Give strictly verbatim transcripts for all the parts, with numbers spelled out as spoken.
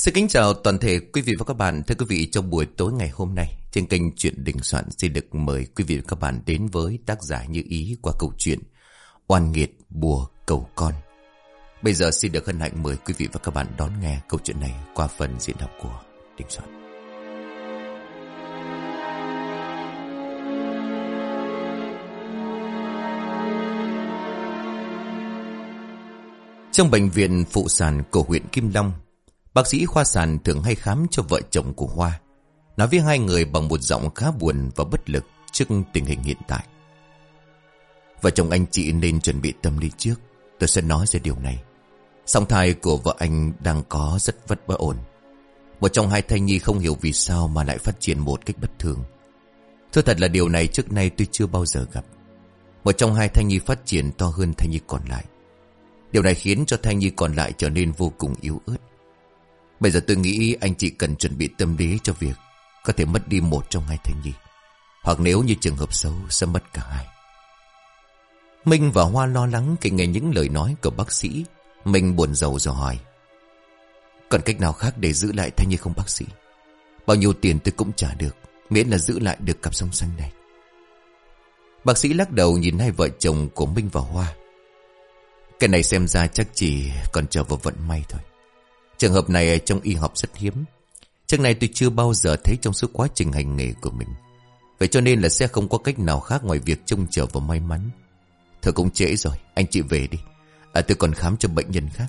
Xin kính chào toàn thể quý vị và các bạn. Thưa quý vị, trong buổi tối ngày hôm nay, trên kênh Chuyện Đình Soạn xin được mời quý vị và các bạn đến với tác giả Như Ý qua câu chuyện Oan Nghiệt Bùa Cầu Con. Bây giờ xin được hân hạnh mời quý vị và các bạn đón nghe câu chuyện này qua phần diễn đọc của Đình Soạn. Trong bệnh viện phụ sản của huyện Kim Long, bác sĩ khoa sản thường hay khám cho vợ chồng của Hoa, nói với hai người bằng một giọng khá buồn và bất lực trước tình hình hiện tại. Vợ chồng anh chị nên chuẩn bị tâm lý trước. Tôi sẽ nói ra điều này. Song thai của vợ anh đang có rất vất bất ổn. Một trong hai thai nhi không hiểu vì sao mà lại phát triển một cách bất thường. Thưa thật là điều này trước nay tôi chưa bao giờ gặp. Một trong hai thai nhi phát triển to hơn thai nhi còn lại. Điều này khiến cho thai nhi còn lại trở nên vô cùng yếu ớt. Bây giờ tôi nghĩ anh chị cần chuẩn bị tâm lý cho việc có thể mất đi một trong hai thai nhi, hoặc nếu như trường hợp xấu sẽ mất cả hai. Minh và Hoa lo lắng khi nghe những lời nói của bác sĩ. Minh buồn rầu rồi hỏi: còn cách nào khác để giữ lại thai nhi không bác sĩ? Bao nhiêu tiền tôi cũng trả được, miễn là giữ lại được cặp song sanh này. Bác sĩ lắc đầu nhìn hai vợ chồng của Minh và Hoa. Cái này xem ra chắc chỉ còn chờ vào vận may thôi. Trường hợp này trong y học rất hiếm. Trước này tôi chưa bao giờ thấy trong suốt quá trình hành nghề của mình. Vậy cho nên là sẽ không có cách nào khác ngoài việc trông chờ vào may mắn. Thôi cũng trễ rồi, anh chị về đi. À, tôi còn khám cho bệnh nhân khác.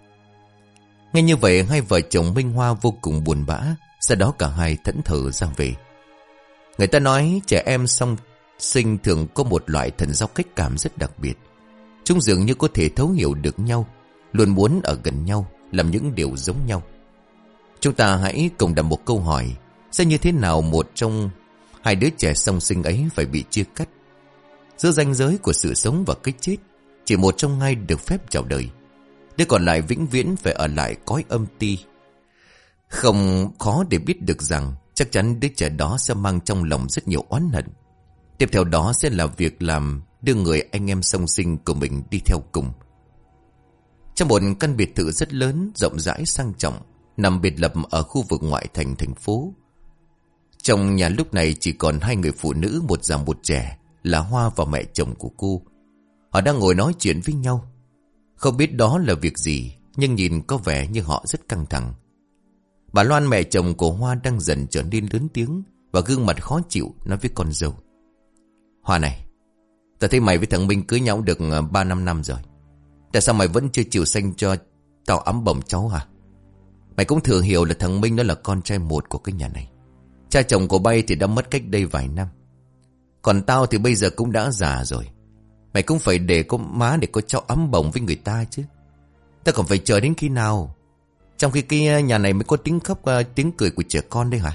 Nghe như vậy, hai vợ chồng Minh Hoa vô cùng buồn bã. Sau đó cả hai thẫn thờ ra về. Người ta nói trẻ em song sinh thường có một loại thần giao cách cảm rất đặc biệt. Chúng dường như có thể thấu hiểu được nhau, luôn muốn ở gần nhau, làm những điều giống nhau. Chúng ta hãy cùng đặt một câu hỏi: sẽ như thế nào một trong hai đứa trẻ song sinh ấy phải bị chia cắt? Giữa ranh giới của sự sống và cái chết, chỉ một trong hai được phép chào đời, đứa còn lại vĩnh viễn phải ở lại cõi âm ti. Không khó để biết được rằng chắc chắn đứa trẻ đó sẽ mang trong lòng rất nhiều oán hận. Tiếp theo đó sẽ là việc làm đưa người anh em song sinh của mình đi theo cùng. Trong một căn biệt thự rất lớn, rộng rãi, sang trọng, nằm biệt lập ở khu vực ngoại thành thành phố. Trong nhà lúc này chỉ còn hai người phụ nữ, một già một trẻ, là Hoa và mẹ chồng của cô. Họ đang ngồi nói chuyện với nhau. Không biết đó là việc gì, nhưng nhìn có vẻ như họ rất căng thẳng. Bà Loan, mẹ chồng của Hoa, đang dần trở nên lớn tiếng và gương mặt khó chịu nói với con dâu: Hoa này, ta thấy mày với thằng Minh cưới nhau được ba năm năm rồi. Tại sao mày vẫn chưa chịu sanh cho tao ấm bồng cháu hả? Mày cũng thừa hiểu là thằng Minh đó là con trai một của cái nhà này. Cha chồng của bay thì đã mất cách đây vài năm. Còn tao thì bây giờ cũng đã già rồi. Mày cũng phải để có má để có cháu ấm bồng với người ta chứ. Ta còn phải chờ đến khi nào? Trong khi cái nhà này mới có tiếng khóc, tiếng cười của trẻ con đây hả?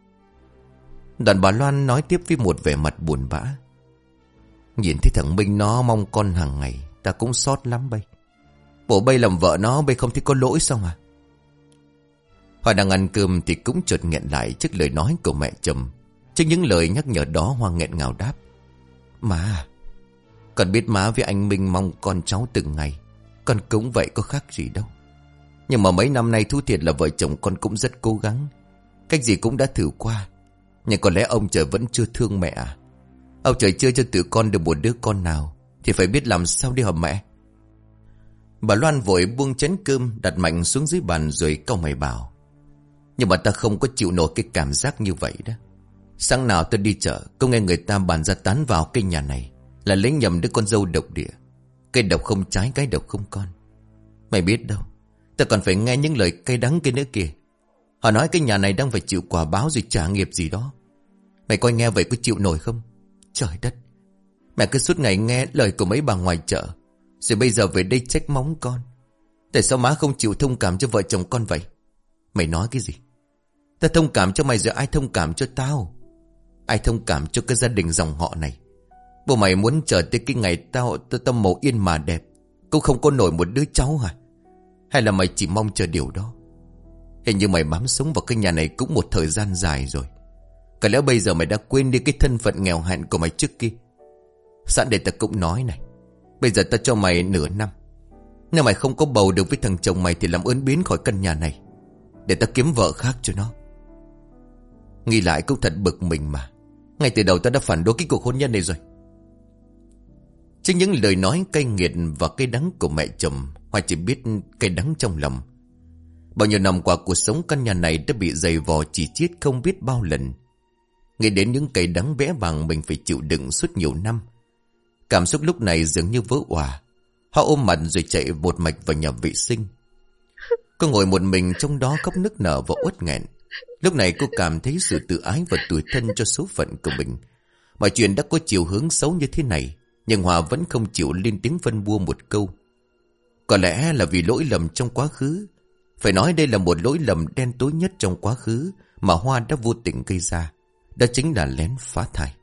Đoạn bà Loan nói tiếp với một vẻ mặt buồn bã: nhìn thấy thằng Minh nó mong con hàng ngày, ta cũng xót lắm bay. Bộ bay làm vợ nó, bay không thấy có lỗi sao mà? Hoa đang ăn cơm thì cũng chợt nghẹn lại trước lời nói của mẹ chồng. Trước những lời nhắc nhở đó, Hoa nghẹn ngào đáp: Má, con biết má với anh Minh mong con cháu từng ngày. Con cũng vậy, có khác gì đâu. Nhưng mà mấy năm nay thú thiệt là vợ chồng con cũng rất cố gắng. Cách gì cũng đã thử qua. Nhưng có lẽ ông trời vẫn chưa thương mẹ à? Ông trời chưa cho tụi con được một đứa con nào thì phải biết làm sao đi hả mẹ? Bà Loan vội buông chén cơm đặt mạnh xuống dưới bàn rồi cau mày bảo: nhưng mà ta không có chịu nổi cái cảm giác như vậy đó. Sáng nào ta đi chợ cũng nghe người ta bàn ra tán vào cái nhà này là lấy nhầm đứa con dâu độc địa. Cây độc không trái, cái độc không con. Mày biết đâu, ta còn phải nghe những lời cay đắng kia nữa kìa. Họ nói cái nhà này đang phải chịu quả báo rồi trả nghiệp gì đó. Mày coi nghe vậy có chịu nổi không? Trời đất, mẹ cứ suốt ngày nghe lời của mấy bà ngoài chợ, rồi bây giờ về đây trách móng con. Tại sao má không chịu thông cảm cho vợ chồng con vậy? Mày nói cái gì? Ta thông cảm cho mày rồi ai thông cảm cho tao? Ai thông cảm cho cái gia đình dòng họ này? Bộ mày muốn chờ tới cái ngày tao tao, tao màu yên mà đẹp, cũng không có nổi một đứa cháu hả? Hay là mày chỉ mong chờ điều đó? Hình như mày bám sống vào cái nhà này cũng một thời gian dài rồi. Có lẽ bây giờ mày đã quên đi cái thân phận nghèo hạn của mày trước kia. Sẵn để ta cũng nói này, bây giờ ta cho mày nửa năm. Nếu mày không có bầu được với thằng chồng mày thì làm ơn biến khỏi căn nhà này. để ta kiếm vợ khác cho nó. Nghĩ lại cũng thật bực mình mà. Ngay từ đầu ta đã phản đối cái cuộc hôn nhân này rồi. Chính những lời nói cay nghiệt và cay đắng của mẹ chồng, Hoa chỉ biết cay đắng trong lòng. Bao nhiêu năm qua cuộc sống căn nhà này đã bị dày vò chỉ chiết không biết bao lần. Nghĩ đến những cay đắng bẽ bàng mình phải chịu đựng suốt nhiều năm, cảm xúc lúc này dường như vỡ òa. Hoa ôm mặt rồi chạy một mạch vào nhà vệ sinh. Cô ngồi một mình trong đó khóc nức nở và uất nghẹn. Lúc này cô cảm thấy sự tự ái và tủi thân cho số phận của mình. Mọi chuyện đã có chiều hướng xấu như thế này, nhưng Hoa vẫn không chịu lên tiếng phân bua một câu. Có lẽ là vì lỗi lầm trong quá khứ. Phải nói đây là một lỗi lầm đen tối nhất trong quá khứ mà Hoa đã vô tình gây ra. Đó chính là lén phá thai.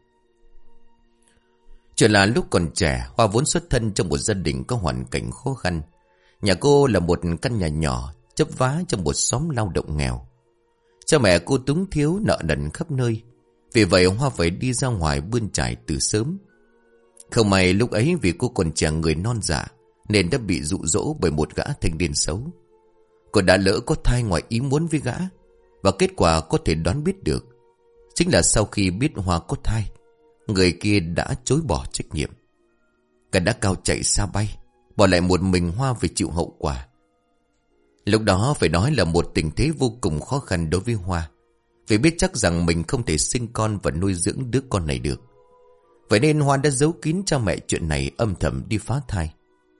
Chuyện là lúc còn trẻ, Hoa vốn xuất thân trong một gia đình có hoàn cảnh khó khăn. Nhà cô là một căn nhà nhỏ chấp vá trong một xóm lao động nghèo. Cha mẹ cô túng thiếu nợ nần khắp nơi. Vì vậy Hoa phải đi ra ngoài bươn trải từ sớm. Không may lúc ấy vì cô còn trẻ người non dạ nên đã bị dụ dỗ bởi một gã thanh niên xấu. Cô đã lỡ có thai ngoài ý muốn với gã. Và kết quả có thể đoán biết được. Chính là sau khi biết Hoa có thai, người kia đã chối bỏ trách nhiệm. Cả đã cao chạy xa bay, bỏ lại một mình Hoa phải chịu hậu quả. Lúc đó phải nói là một tình thế vô cùng khó khăn đối với Hoa. Vì biết chắc rằng mình không thể sinh con và nuôi dưỡng đứa con này được. Vậy nên Hoa đã giấu kín cha mẹ chuyện này, âm thầm đi phá thai.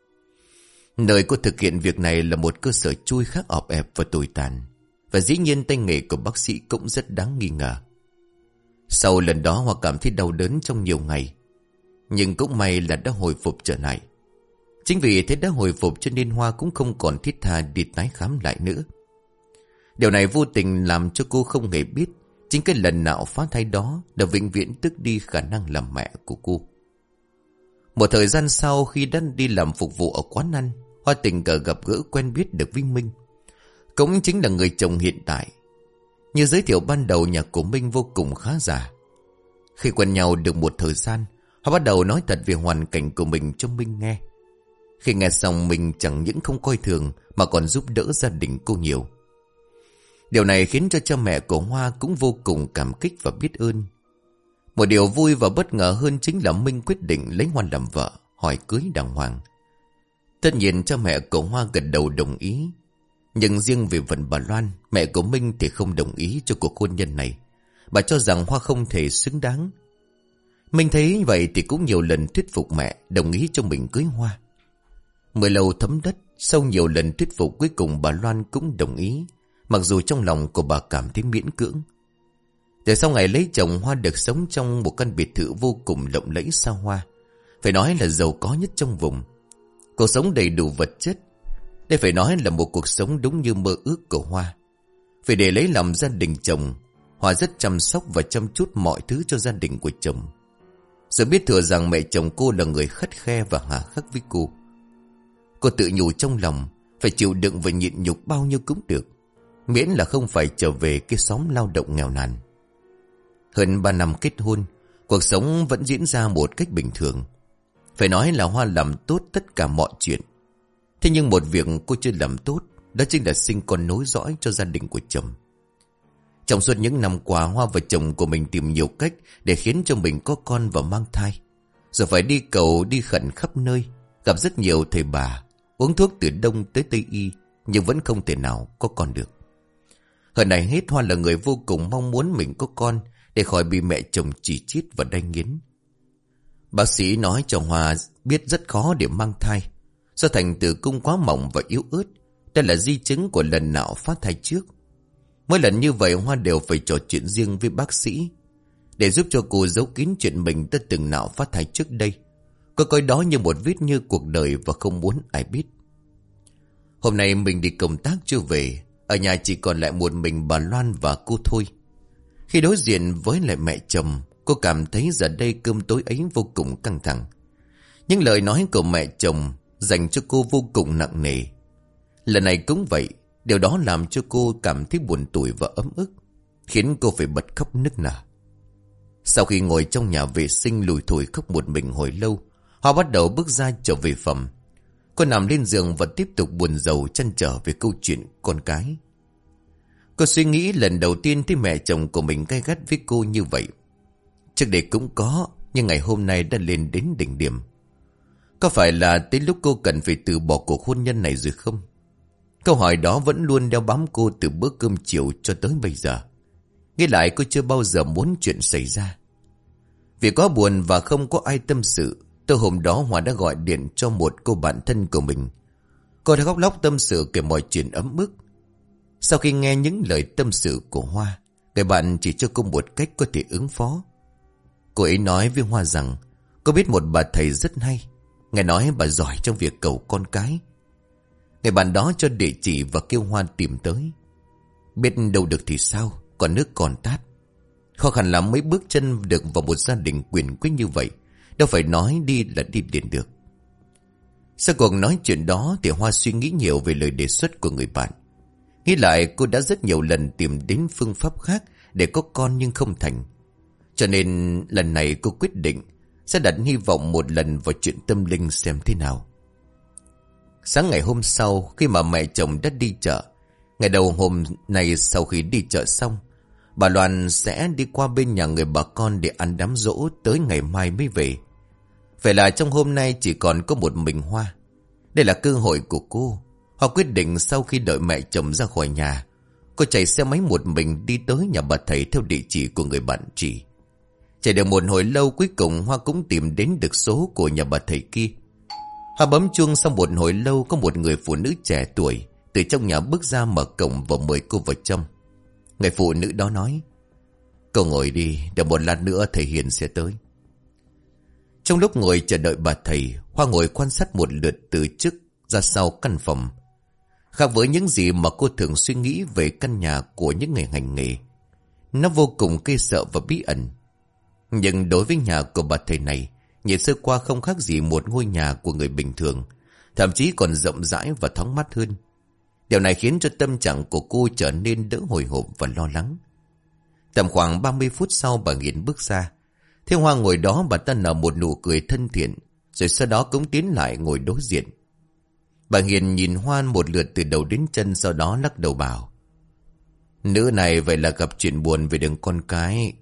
Nơi cô thực hiện việc này là một cơ sở chui khác ọp ẹp và tồi tàn. Và dĩ nhiên tay nghề của bác sĩ cũng rất đáng nghi ngờ. Sau lần đó Hoa cảm thấy đau đớn trong nhiều ngày. Nhưng cũng may là đã hồi phục trở lại. Chính vì thế đã hồi phục cho nên Hoa cũng không còn thiết tha đi tái khám lại nữa. Điều này vô tình làm cho cô không hề biết chính cái lần nào phá thai đó đã vĩnh viễn tước đi khả năng làm mẹ của cô. Một thời gian sau khi đã đi làm phục vụ ở quán ăn, Hoa tình cờ gặp gỡ quen biết được với Minh. Cũng chính là người chồng hiện tại. Như giới thiệu ban đầu, nhà của Minh vô cùng khá giả. Khi quen nhau được một thời gian, Hoa bắt đầu nói thật về hoàn cảnh của mình cho Minh nghe. Khi nghe xong, Minh chẳng những không coi thường mà còn giúp đỡ gia đình cô nhiều. Điều này khiến cho cha mẹ của Hoa cũng vô cùng cảm kích và biết ơn. Một điều vui và bất ngờ hơn chính là Minh quyết định lấy Hoa làm vợ, hỏi cưới đàng hoàng. Tất nhiên cha mẹ của Hoa gật đầu đồng ý. Nhưng riêng về phần bà Loan, mẹ của Minh thì không đồng ý cho cuộc hôn nhân này. Bà cho rằng Hoa không thể xứng đáng. Minh thấy vậy thì cũng nhiều lần thuyết phục mẹ đồng ý cho mình cưới Hoa. Mười lâu thấm đất, sau nhiều lần thuyết phục cuối cùng bà Loan cũng đồng ý. Mặc dù trong lòng của bà cảm thấy miễn cưỡng. Từ sau ngày lấy chồng, Hoa được sống trong một căn biệt thự vô cùng lộng lẫy xa hoa. Phải nói là giàu có nhất trong vùng. Cuộc sống đầy đủ vật chất. Đây phải nói là một cuộc sống đúng như mơ ước của Hoa. Vì để lấy lòng gia đình chồng, Hoa rất chăm sóc và chăm chút mọi thứ cho gia đình của chồng. Rồi biết thừa rằng mẹ chồng cô là người khắt khe và hà khắc với cô. Cô tự nhủ trong lòng, phải chịu đựng và nhịn nhục bao nhiêu cũng được, miễn là không phải trở về cái xóm lao động nghèo nàn. Hơn ba năm kết hôn, cuộc sống vẫn diễn ra một cách bình thường. Phải nói là Hoa làm tốt tất cả mọi chuyện. Thế nhưng một việc cô chưa làm tốt, đó chính là sinh con nối dõi cho gia đình của chồng. Trong suốt những năm qua, Hoa và chồng của mình tìm nhiều cách để khiến cho mình có con và mang thai. Rồi phải đi cầu đi khẩn khắp nơi, gặp rất nhiều thầy bà, uống thuốc từ Đông tới Tây Y, nhưng vẫn không thể nào có con được. Hơn này hết, Hoa là người vô cùng mong muốn mình có con để khỏi bị mẹ chồng chỉ trích và đay nghiến. Bác sĩ nói cho Hoa biết rất khó để mang thai, do thành tử cung quá mỏng và yếu ớt. Đây là di chứng của lần nào phá thai trước. Mỗi lần như vậy, Hoa đều phải trò chuyện riêng với bác sĩ để giúp cho cô giấu kín chuyện mình đã từng nào phá thai trước đây. Cô coi đó như một vết như cuộc đời và không muốn ai biết. Hôm nay mình đi công tác chưa về, ở nhà chỉ còn lại một mình bà Loan và cô thôi. Khi đối diện với lại mẹ chồng, cô cảm thấy giờ đây cơm tối ấy vô cùng căng thẳng. Những lời nói của mẹ chồng dành cho cô vô cùng nặng nề. Lần này cũng vậy, điều đó làm cho cô cảm thấy buồn tủi và ấm ức, khiến cô phải bật khóc nức nở. Sau khi ngồi trong nhà vệ sinh lủi thủi khóc một mình hồi lâu, Hoa bắt đầu bước ra trở về phòng. Cô nằm lên giường và tiếp tục buồn rầu trăn trở về câu chuyện con cái. Cô suy nghĩ lần đầu tiên thấy mẹ chồng của mình gay gắt với cô như vậy. Trước đây cũng có, nhưng ngày hôm nay đã lên đến đỉnh điểm. Có phải là tới lúc cô cần phải từ bỏ cuộc hôn nhân này rồi không? Câu hỏi đó vẫn luôn đeo bám cô từ bữa cơm chiều cho tới bây giờ. Nghĩ lại cô chưa bao giờ muốn chuyện xảy ra. Vì quá buồn và không có ai tâm sự, tối hôm đó Hoa đã gọi điện cho một cô bạn thân của mình. Cô đã khóc lóc tâm sự kể mọi chuyện ấm ức. Sau khi nghe những lời tâm sự của Hoa, người bạn chỉ cho cô một cách có thể ứng phó. Cô ấy nói với Hoa rằng cô biết một bà thầy rất hay, nghe nói bà giỏi trong việc cầu con cái. Người bạn đó cho địa chỉ và kêu Hoa tìm tới. Biết đâu được thì sao, còn nước còn tát. Khó khăn lắm mấy bước chân được vào một gia đình quyền quý như vậy, đâu phải nói đi là đi liền được. Sau cuộc nói chuyện đó thì Hoa suy nghĩ nhiều về lời đề xuất của người bạn. Nghĩ lại cô đã rất nhiều lần tìm đến phương pháp khác để có con nhưng không thành. Cho nên lần này cô quyết định sẽ đặt hy vọng một lần vào chuyện tâm linh xem thế nào. Sáng ngày hôm sau, khi mà mẹ chồng đã đi chợ, ngày đầu hôm nay sau khi đi chợ xong, bà Loan sẽ đi qua bên nhà người bà con để ăn đám giỗ, tới ngày mai mới về. Vậy là trong hôm nay chỉ còn có một mình Hoa. Đây là cơ hội của cô. Hoa quyết định sau khi đợi mẹ chồng ra khỏi nhà, cô chạy xe máy một mình đi tới nhà bà thầy theo địa chỉ của người bạn chỉ. Chạy được một hồi lâu, cuối cùng Hoa cũng tìm đến được số của nhà bà thầy kia. Hoa bấm chuông sau một hồi lâu, có một người phụ nữ trẻ tuổi từ trong nhà bước ra mở cổng và mời cô vào trong. Người phụ nữ đó nói: "Cô ngồi đi, đợi một lát nữa thầy Hiền sẽ tới." Trong lúc ngồi chờ đợi bà thầy, Hoa ngồi quan sát một lượt từ trước ra sau căn phòng. Khác với những gì mà cô thường suy nghĩ về căn nhà của những người hành nghề, nó vô cùng kinh sợ và bí ẩn. Nhưng đối với nhà của bà thầy này, nhìn sơ qua không khác gì một ngôi nhà của người bình thường, thậm chí còn rộng rãi và thoáng mát hơn. Điều này khiến cho tâm trạng của cô trở nên đỡ hồi hộp và lo lắng. Tầm khoảng ba mươi phút sau, bà Hiền bước ra. Thấy Hoa ngồi đó, bà ta nở một nụ cười thân thiện, rồi sau đó cũng tiến lại ngồi đối diện. Bà Hiền nhìn Hoa một lượt từ đầu đến chân, sau đó lắc đầu bảo: "Nữ này vậy là gặp chuyện buồn về đường con cái."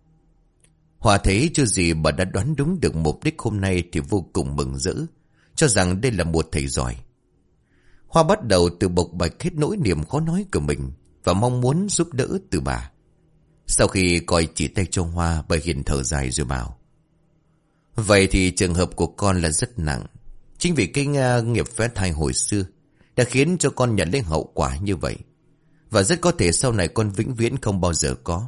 Hoa thấy chưa gì bà đã đoán đúng được mục đích hôm nay thì vô cùng mừng rỡ, cho rằng đây là một thầy giỏi. Hoa bắt đầu từ bộc bạch hết nỗi niềm khó nói của mình và mong muốn giúp đỡ từ bà. Sau khi coi chỉ tay cho Hoa, bà Hiền thở dài rồi bảo: "Vậy thì trường hợp của con là rất nặng. Chính vì cái nghiệp phá thai hồi xưa đã khiến cho con nhận lấy hậu quả như vậy. Và rất có thể sau này con vĩnh viễn không bao giờ có.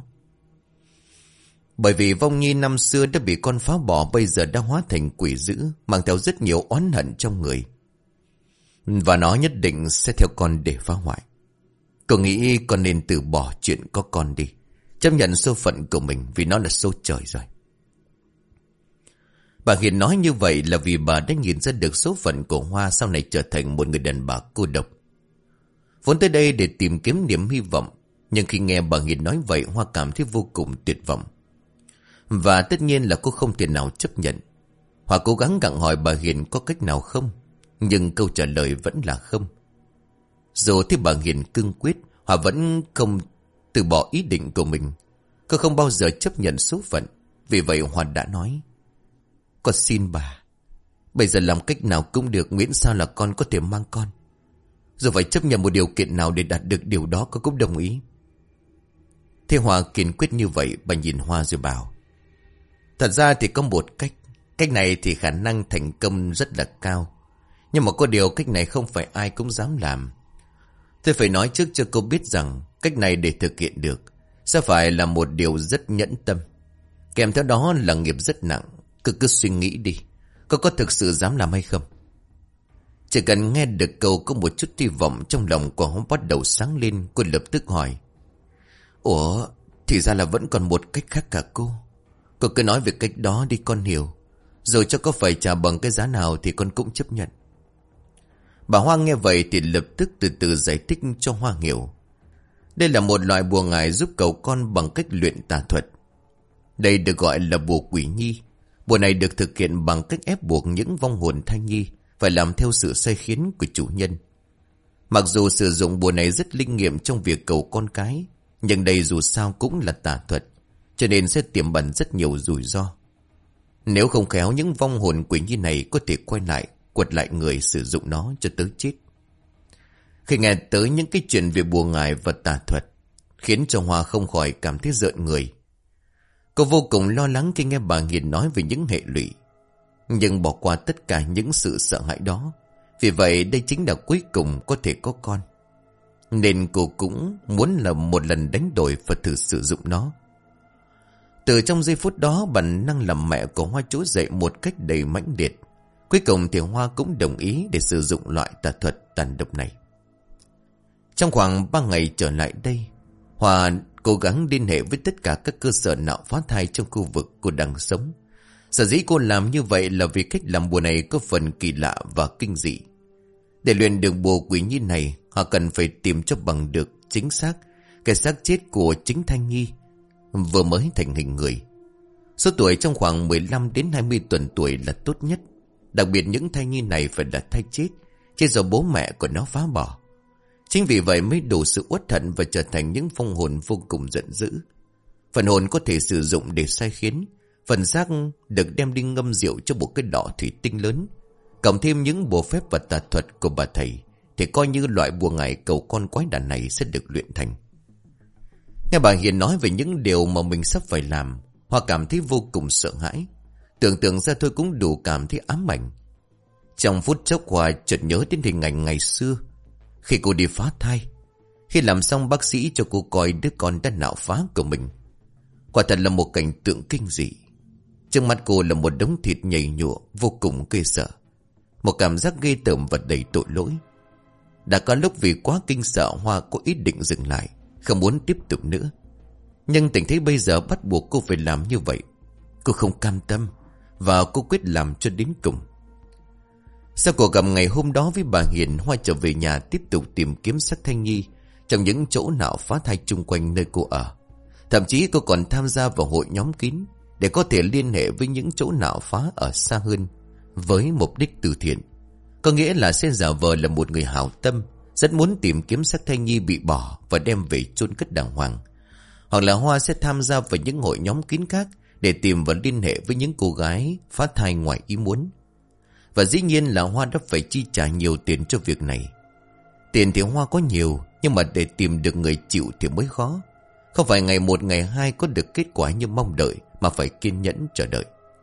Bởi vì vong nhi năm xưa đã bị con phá bỏ, bây giờ đã hóa thành quỷ dữ, mang theo rất nhiều oán hận trong người. Và nó nhất định sẽ theo con để phá hoại. Cô nghĩ con nên từ bỏ chuyện có con đi, chấp nhận số phận của mình vì nó là số trời rồi." Bà Hiền nói như vậy là vì bà đã nhìn ra được số phận của Hoa sau này trở thành một người đàn bà cô độc. Vốn tới đây để tìm kiếm niềm hy vọng, nhưng khi nghe bà Hiền nói vậy, Hoa cảm thấy vô cùng tuyệt vọng. Và tất nhiên là cô không thể nào chấp nhận. Hoa cố gắng gặng hỏi bà Hiền có cách nào không, nhưng câu trả lời vẫn là không. Dù thấy bà Hiền cương quyết, Hoa vẫn không từ bỏ ý định của mình. Cô không bao giờ chấp nhận số phận. Vì vậy Hoa đã nói: "Con xin bà, bây giờ làm cách nào cũng được, miễn sao là con có thể mang con. Dù phải chấp nhận một điều kiện nào để đạt được điều đó, con cũng đồng ý." Thế Hoa kiên quyết như vậy, bà nhìn Hoa rồi bảo: "Thật ra thì có một cách. Cách này thì khả năng thành công rất là cao. Nhưng mà có điều cách này không phải ai cũng dám làm. Tôi phải nói trước cho cô biết rằng cách này để thực hiện được sẽ phải là một điều rất nhẫn tâm. Kèm theo đó là nghiệp rất nặng. Cứ cứ suy nghĩ đi, cô có thực sự dám làm hay không?" Chỉ cần nghe được câu, có một chút hy vọng trong lòng của Hoa bắt đầu sáng lên. Cô lập tức hỏi: "Ủa, thì ra là vẫn còn một cách khác cả cô? Cô cứ nói về cách đó đi, con hiểu. Rồi cho có phải trả bằng cái giá nào thì con cũng chấp nhận." Bà Hoa nghe vậy thì lập tức từ từ giải thích cho Hoa hiểu. Đây là một loại bùa ngải giúp cầu con bằng cách luyện tà thuật. Đây được gọi là bùa quỷ nhi. Bùa này được thực hiện bằng cách ép buộc những vong hồn thai nhi phải làm theo sự sai khiến của chủ nhân. Mặc dù sử dụng bùa này rất linh nghiệm trong việc cầu con cái, nhưng đây dù sao cũng là tà thuật, cho nên sẽ tiềm ẩn rất nhiều rủi ro. Nếu không khéo, những vong hồn quỷ nhi này có thể quay lại, quật lại người sử dụng nó cho tới chết. Khi nghe tới những cái chuyện về bùa ngải và tà thuật, khiến cho Hoa không khỏi cảm thấy rợn người. Cô vô cùng lo lắng khi nghe bà Hiền nói về những hệ lụy, nhưng bỏ qua tất cả những sự sợ hãi đó. Vì vậy đây chính là cuối cùng có thể có con, nên cô cũng muốn là một lần đánh đổi và thử sử dụng nó. Từ trong giây phút đó, bản năng làm mẹ của Hoa trỗi dậy một cách đầy mãnh liệt. Cuối cùng thì Hoa cũng đồng ý để sử dụng loại tà thuật tàn độc này. Trong khoảng ba ngày trở lại đây, Hoa cố gắng liên hệ với tất cả các cơ sở nạo phá thai trong khu vực cô đang sống. Sở dĩ cô làm như vậy là vì cách làm bùa này có phần kỳ lạ và kinh dị. Để luyện được bùa quỷ nhi này, họ cần phải tìm cho bằng được chính xác cái xác chết của chính thai nhi vừa mới thành hình người. Số tuổi trong khoảng mười lăm đến hai mươi tuần tuổi là tốt nhất. Đặc biệt những thai nhi này phải là thai chết, chết do bố mẹ của nó phá bỏ. Chính vì vậy mới đủ sự uất hận và trở thành những phong hồn vô cùng giận dữ. Phần hồn có thể sử dụng để sai khiến, phần xác được đem đi ngâm rượu cho một cái lọ thủy tinh lớn. Cộng thêm những bùa phép và tà thuật của bà thầy, thì coi như loại bùa ngải cầu con quái đản này sẽ được luyện thành. Nghe bà Hiền nói về những điều mà mình sắp phải làm, Hoa cảm thấy vô cùng sợ hãi. Tưởng tượng ra thôi cũng đủ cảm thấy ám ảnh. Trong phút chốc Hoa chợt nhớ đến hình ảnh ngày xưa khi cô đi phá thai. Khi làm xong bác sĩ cho cô coi đứa con đã nạo phá của mình. Quả thật là một cảnh tượng kinh dị. Trước mắt cô là một đống thịt nhầy nhụa vô cùng ghê sợ. Một cảm giác ghê tởm và đầy tội lỗi. Đã có lúc vì quá kinh sợ, Hoa có ý định dừng lại, không muốn tiếp tục nữa. Nhưng tình thế bây giờ bắt buộc cô phải làm như vậy. Cô không cam tâm, và cô quyết làm cho đến cùng. Sau cuộc gặp ngày hôm đó với bà Hiền, Hoa trở về nhà tiếp tục tìm kiếm xác thai nhi trong những chỗ nạo phá thai chung quanh nơi cô ở. Thậm chí cô còn tham gia vào hội nhóm kín để có thể liên hệ với những chỗ nạo phá ở xa hơn, với mục đích từ thiện. Có nghĩa là sẽ giả vờ là một người hảo tâm, rất muốn tìm kiếm xác thai nhi bị bỏ và đem về chôn cất đàng hoàng. Hoặc là Hoa sẽ tham gia vào những hội nhóm kín khác để tìm và liên hệ với những cô gái phá thai ngoài ý muốn. Và dĩ nhiên là Hoa đã phải chi trả nhiều tiền cho việc này. Tiền thì Hoa có nhiều, nhưng mà để tìm được người chịu thì mới khó. Không phải ngày một ngày hai có được kết quả như mong đợi, mà phải kiên nhẫn chờ đợi.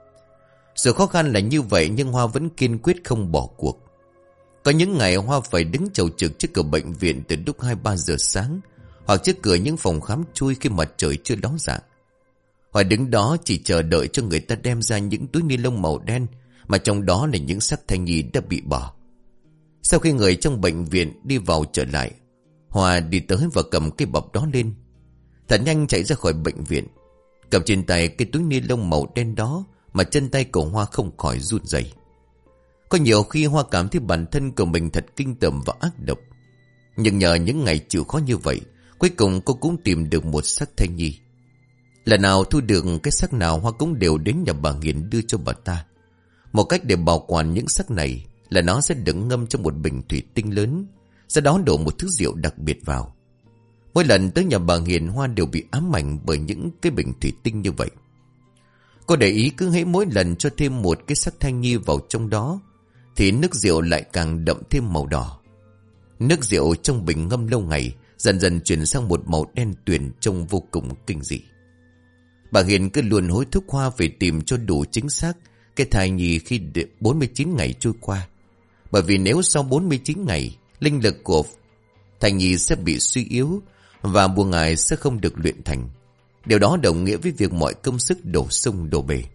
Sự khó khăn là như vậy, nhưng Hoa vẫn kiên quyết không bỏ cuộc. Có những ngày Hoa phải đứng chầu trực trước cửa bệnh viện từ lúc hai ba giờ sáng, hoặc trước cửa những phòng khám chui khi mặt trời chưa ló dạng. Hoa đứng đó chỉ chờ đợi cho người ta đem ra những túi ni lông màu đen, mà trong đó là những xác thai nhi đã bị bỏ. Sau khi người trong bệnh viện đi vào trở lại, Hoa đi tới và cầm cái bọc đó lên. Thật nhanh chạy ra khỏi bệnh viện, cầm trên tay cái túi ni lông màu đen đó, mà chân tay của Hoa không khỏi run rẩy. Có nhiều khi Hoa cảm thấy bản thân của mình thật kinh tởm và ác độc. Nhưng nhờ những ngày chịu khó như vậy, cuối cùng cô cũng tìm được một xác thai nhi. Lần nào thu được cái xác nào, Hoa cũng đều đến nhà bà Hiền đưa cho bà ta. Một cách để bảo quản những xác này là nó sẽ được ngâm trong một bình thủy tinh lớn, sau đó đổ một thứ rượu đặc biệt vào. Mỗi lần tới nhà bà Hiền, Hoa đều bị ám ảnh bởi những cái bình thủy tinh như vậy. Cô để ý cứ hễ mỗi lần cho thêm một cái xác thai nhi vào trong đó, thì nước rượu lại càng đậm thêm màu đỏ. Nước rượu trong bình ngâm lâu ngày dần dần chuyển sang một màu đen tuyền, trông vô cùng kinh dị. Bà Hiền cứ luôn hối thúc Hoa về tìm cho đủ chính xác cái thai nhi khi bốn mươi chín ngày trôi qua. Bởi vì nếu sau bốn mươi chín ngày, linh lực của thai nhi sẽ bị suy yếu và bùa ngải sẽ không được luyện thành. Điều đó đồng nghĩa với việc mọi công sức đổ sông đổ bể.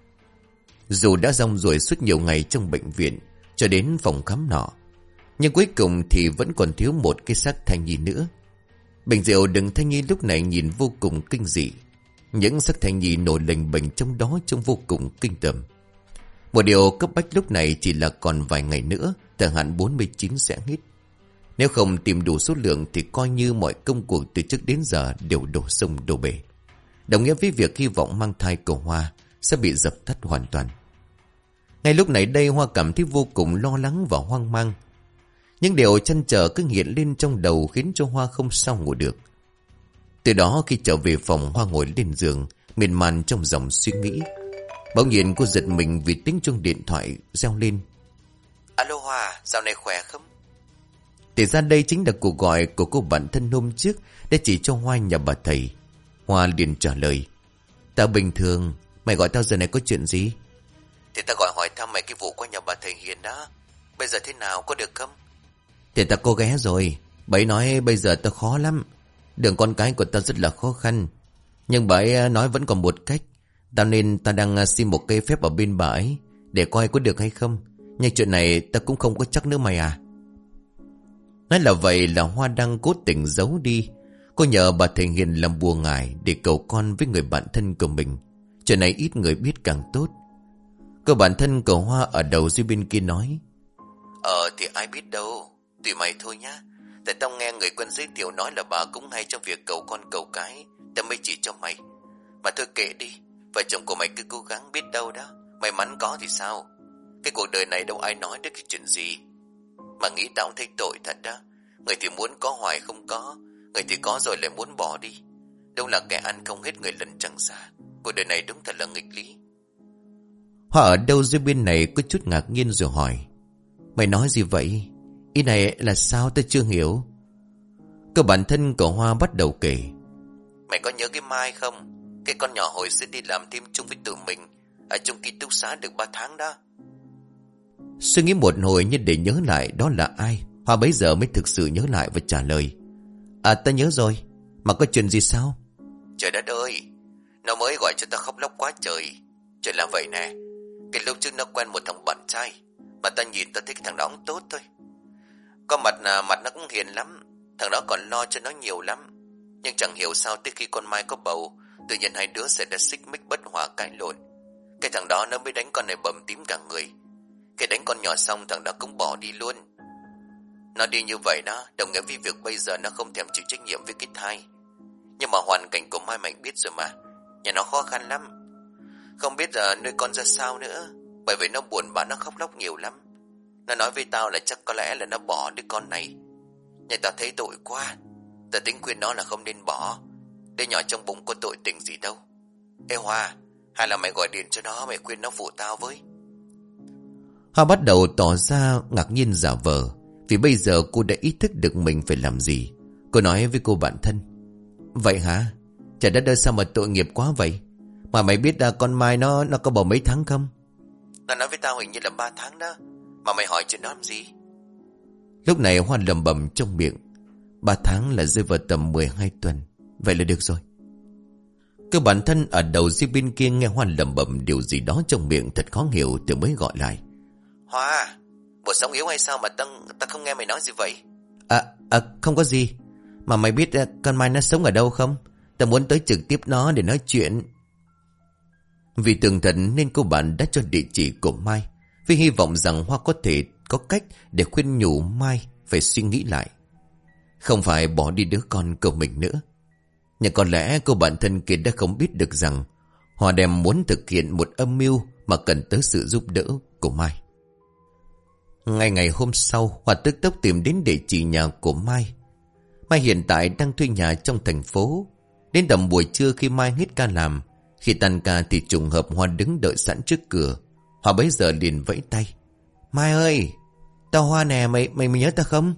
Dù đã rong ruổi suốt nhiều ngày trong bệnh viện cho đến phòng khám nọ, nhưng cuối cùng thì vẫn còn thiếu một cái xác thai nhi nữa. Bình rượu đựng thai nhi lúc này nhìn vô cùng kinh dị. Những xác thai nhi nổi lềnh bềnh trong đó trông vô cùng kinh tởm. Một điều cấp bách lúc này chỉ là còn vài ngày nữa thời hạn bốn mươi chín sẽ hết. Nếu không tìm đủ số lượng thì coi như mọi công cuộc từ trước đến giờ đều đổ sông đổ bể. Đồng nghĩa với việc hy vọng mang thai của Hoa sẽ bị dập tắt hoàn toàn. Ngay lúc này đây, Hoa cảm thấy vô cùng lo lắng và hoang mang. Những điều chăn trở cứ hiện lên trong đầu khiến cho Hoa không sao ngủ được. Từ đó khi trở về phòng, Hoa ngồi lên giường, miên man trong dòng suy nghĩ. Bỗng nhiên cô giật mình vì tiếng chuông điện thoại reo lên. Alo Hoa, dạo này khỏe không? Thì ra đây chính là cuộc gọi của cô bạn thân hôm trước để chỉ cho Hoa nhà bà thầy. Hoa liền trả lời. Tao bình thường, mày gọi tao giờ này có chuyện gì? Thì tao gọi hỏi thăm mày cái vụ qua nhà bà thầy Hiền đó. Bây giờ thế nào, có được không? Thì tao cố ghé rồi. Bà ấy nói bây giờ tao khó lắm. Đường con cái của tao rất là khó khăn. Nhưng bà ấy nói vẫn còn một cách. Tao nên tao đang xin một cây phép ở bên bà ấy để coi có được hay không. Nhưng chuyện này tao cũng không có chắc nữa mày à. Nói là vậy là Hoa đang cố tình giấu đi. Cô nhờ bà thầy Hiền làm bùa ngải để cầu con với người bạn thân của mình. Chuyện này ít người biết càng tốt. Cô bạn thân của Hoa ở đầu dưới bên kia nói. Ờ thì ai biết đâu, tùy mày thôi nhá. Tại tao nghe người quen giới thiệu nói là bà cũng hay trong việc cầu con cầu cái. Tao mới chỉ cho mày. Mà thôi kệ đi, vợ chồng của mày cứ cố gắng, biết đâu đó may mắn có thì sao. Cái cuộc đời này đâu ai nói được cái chuyện gì. Mà nghĩ tao cũng thấy tội thật đó. Người thì muốn có hoài không có, người thì có rồi lại muốn bỏ đi. Đâu là kẻ ăn không hết người lần chẳng xa. Cuộc đời này đúng thật là nghịch lý. Hoa ở đâu dưới bên này có chút ngạc nhiên rồi hỏi. Mày nói gì vậy? Ý này là sao tao chưa hiểu. Cô bản thân của Hoa bắt đầu kể. Mày có nhớ cái Mai không? Cái con nhỏ hồi xưa đi làm thêm chung với tụi mình ở trong ký túc xá được ba tháng đó. Suy nghĩ một hồi như để nhớ lại đó là ai, Hoa bấy giờ mới thực sự nhớ lại và trả lời. À ta nhớ rồi. Mà có chuyện gì sao? Trời đất ơi, nó mới gọi cho ta khóc lóc quá trời. Chuyện là vậy nè. Cái lúc trước nó quen một thằng bạn trai, mà ta nhìn ta thấy thằng đó cũng tốt thôi. Có mặt là mặt nó cũng hiền lắm. Thằng đó còn lo cho nó nhiều lắm. Nhưng chẳng hiểu sao tới khi con Mai có bầu, tự nhiên hai đứa sẽ đã xích mích bất hòa cãi lộn. Cái thằng đó nó mới đánh con này bầm tím cả người. Cái đánh con nhỏ xong thằng đó cũng bỏ đi luôn. Nó đi như vậy đó đồng nghĩa với việc bây giờ nó không thèm chịu trách nhiệm với cái thai. Nhưng mà hoàn cảnh của Mai mày biết rồi mà. Nhà nó khó khăn lắm. Không biết giờ nuôi con ra sao nữa. Bởi vì nó buồn bã, nó khóc lóc nhiều lắm. Nó nói với tao là chắc có lẽ là nó bỏ đứa con này. Nhưng tao thấy tội quá. Tao tính khuyên nó là không nên bỏ. Đứa nhỏ trong bụng có tội tình gì đâu. Ê Hoa, hay là mày gọi điện cho nó, mày khuyên nó phụ tao với. Hoa bắt đầu tỏ ra ngạc nhiên giả vờ. Vì bây giờ cô đã ý thức được mình phải làm gì. Cô nói với cô bạn thân. Vậy hả? Trời đất ơi, sao mà tội nghiệp quá vậy? Mà mày biết là con Mai nó nó có bầu mấy tháng không? Nó nói với tao hình như là ba tháng đó. Mà mày hỏi chuyện đó làm gì? Lúc này Hoa lầm bầm trong miệng. Ba tháng là rơi vào tầm mười hai tuần. Vậy là được rồi. Cơ bản thân ở đầu dưới bên kia nghe Hoa lầm bầm điều gì đó trong miệng thật khó hiểu thì mới gọi lại. Hoa, bộ sống yếu hay sao mà ta, ta không nghe mày nói gì vậy? À, à không có gì. Mà mày biết con Mai nó sống ở đâu không? Ta muốn tới trực tiếp nó để nói chuyện. Vì tường tận nên cô bạn đã cho địa chỉ của Mai, vì hy vọng rằng Hoa có thể có cách để khuyên nhủ Mai phải suy nghĩ lại, không phải bỏ đi đứa con của mình nữa. Nhưng có lẽ cô bạn thân kia đã không biết được rằng Hoa đem muốn thực hiện một âm mưu mà cần tới sự giúp đỡ của Mai. Ngày ngày hôm sau, Hoa tức tốc tìm đến địa chỉ nhà của Mai. Mai hiện tại đang thuê nhà trong thành phố. Đến tầm buổi trưa khi Mai hết ca làm, khi tan ca thì trùng hợp Hoa đứng đợi sẵn trước cửa. Hoa bấy giờ liền vẫy tay. Mai ơi, tao Hoa nè, mày mày mày nhớ tao không?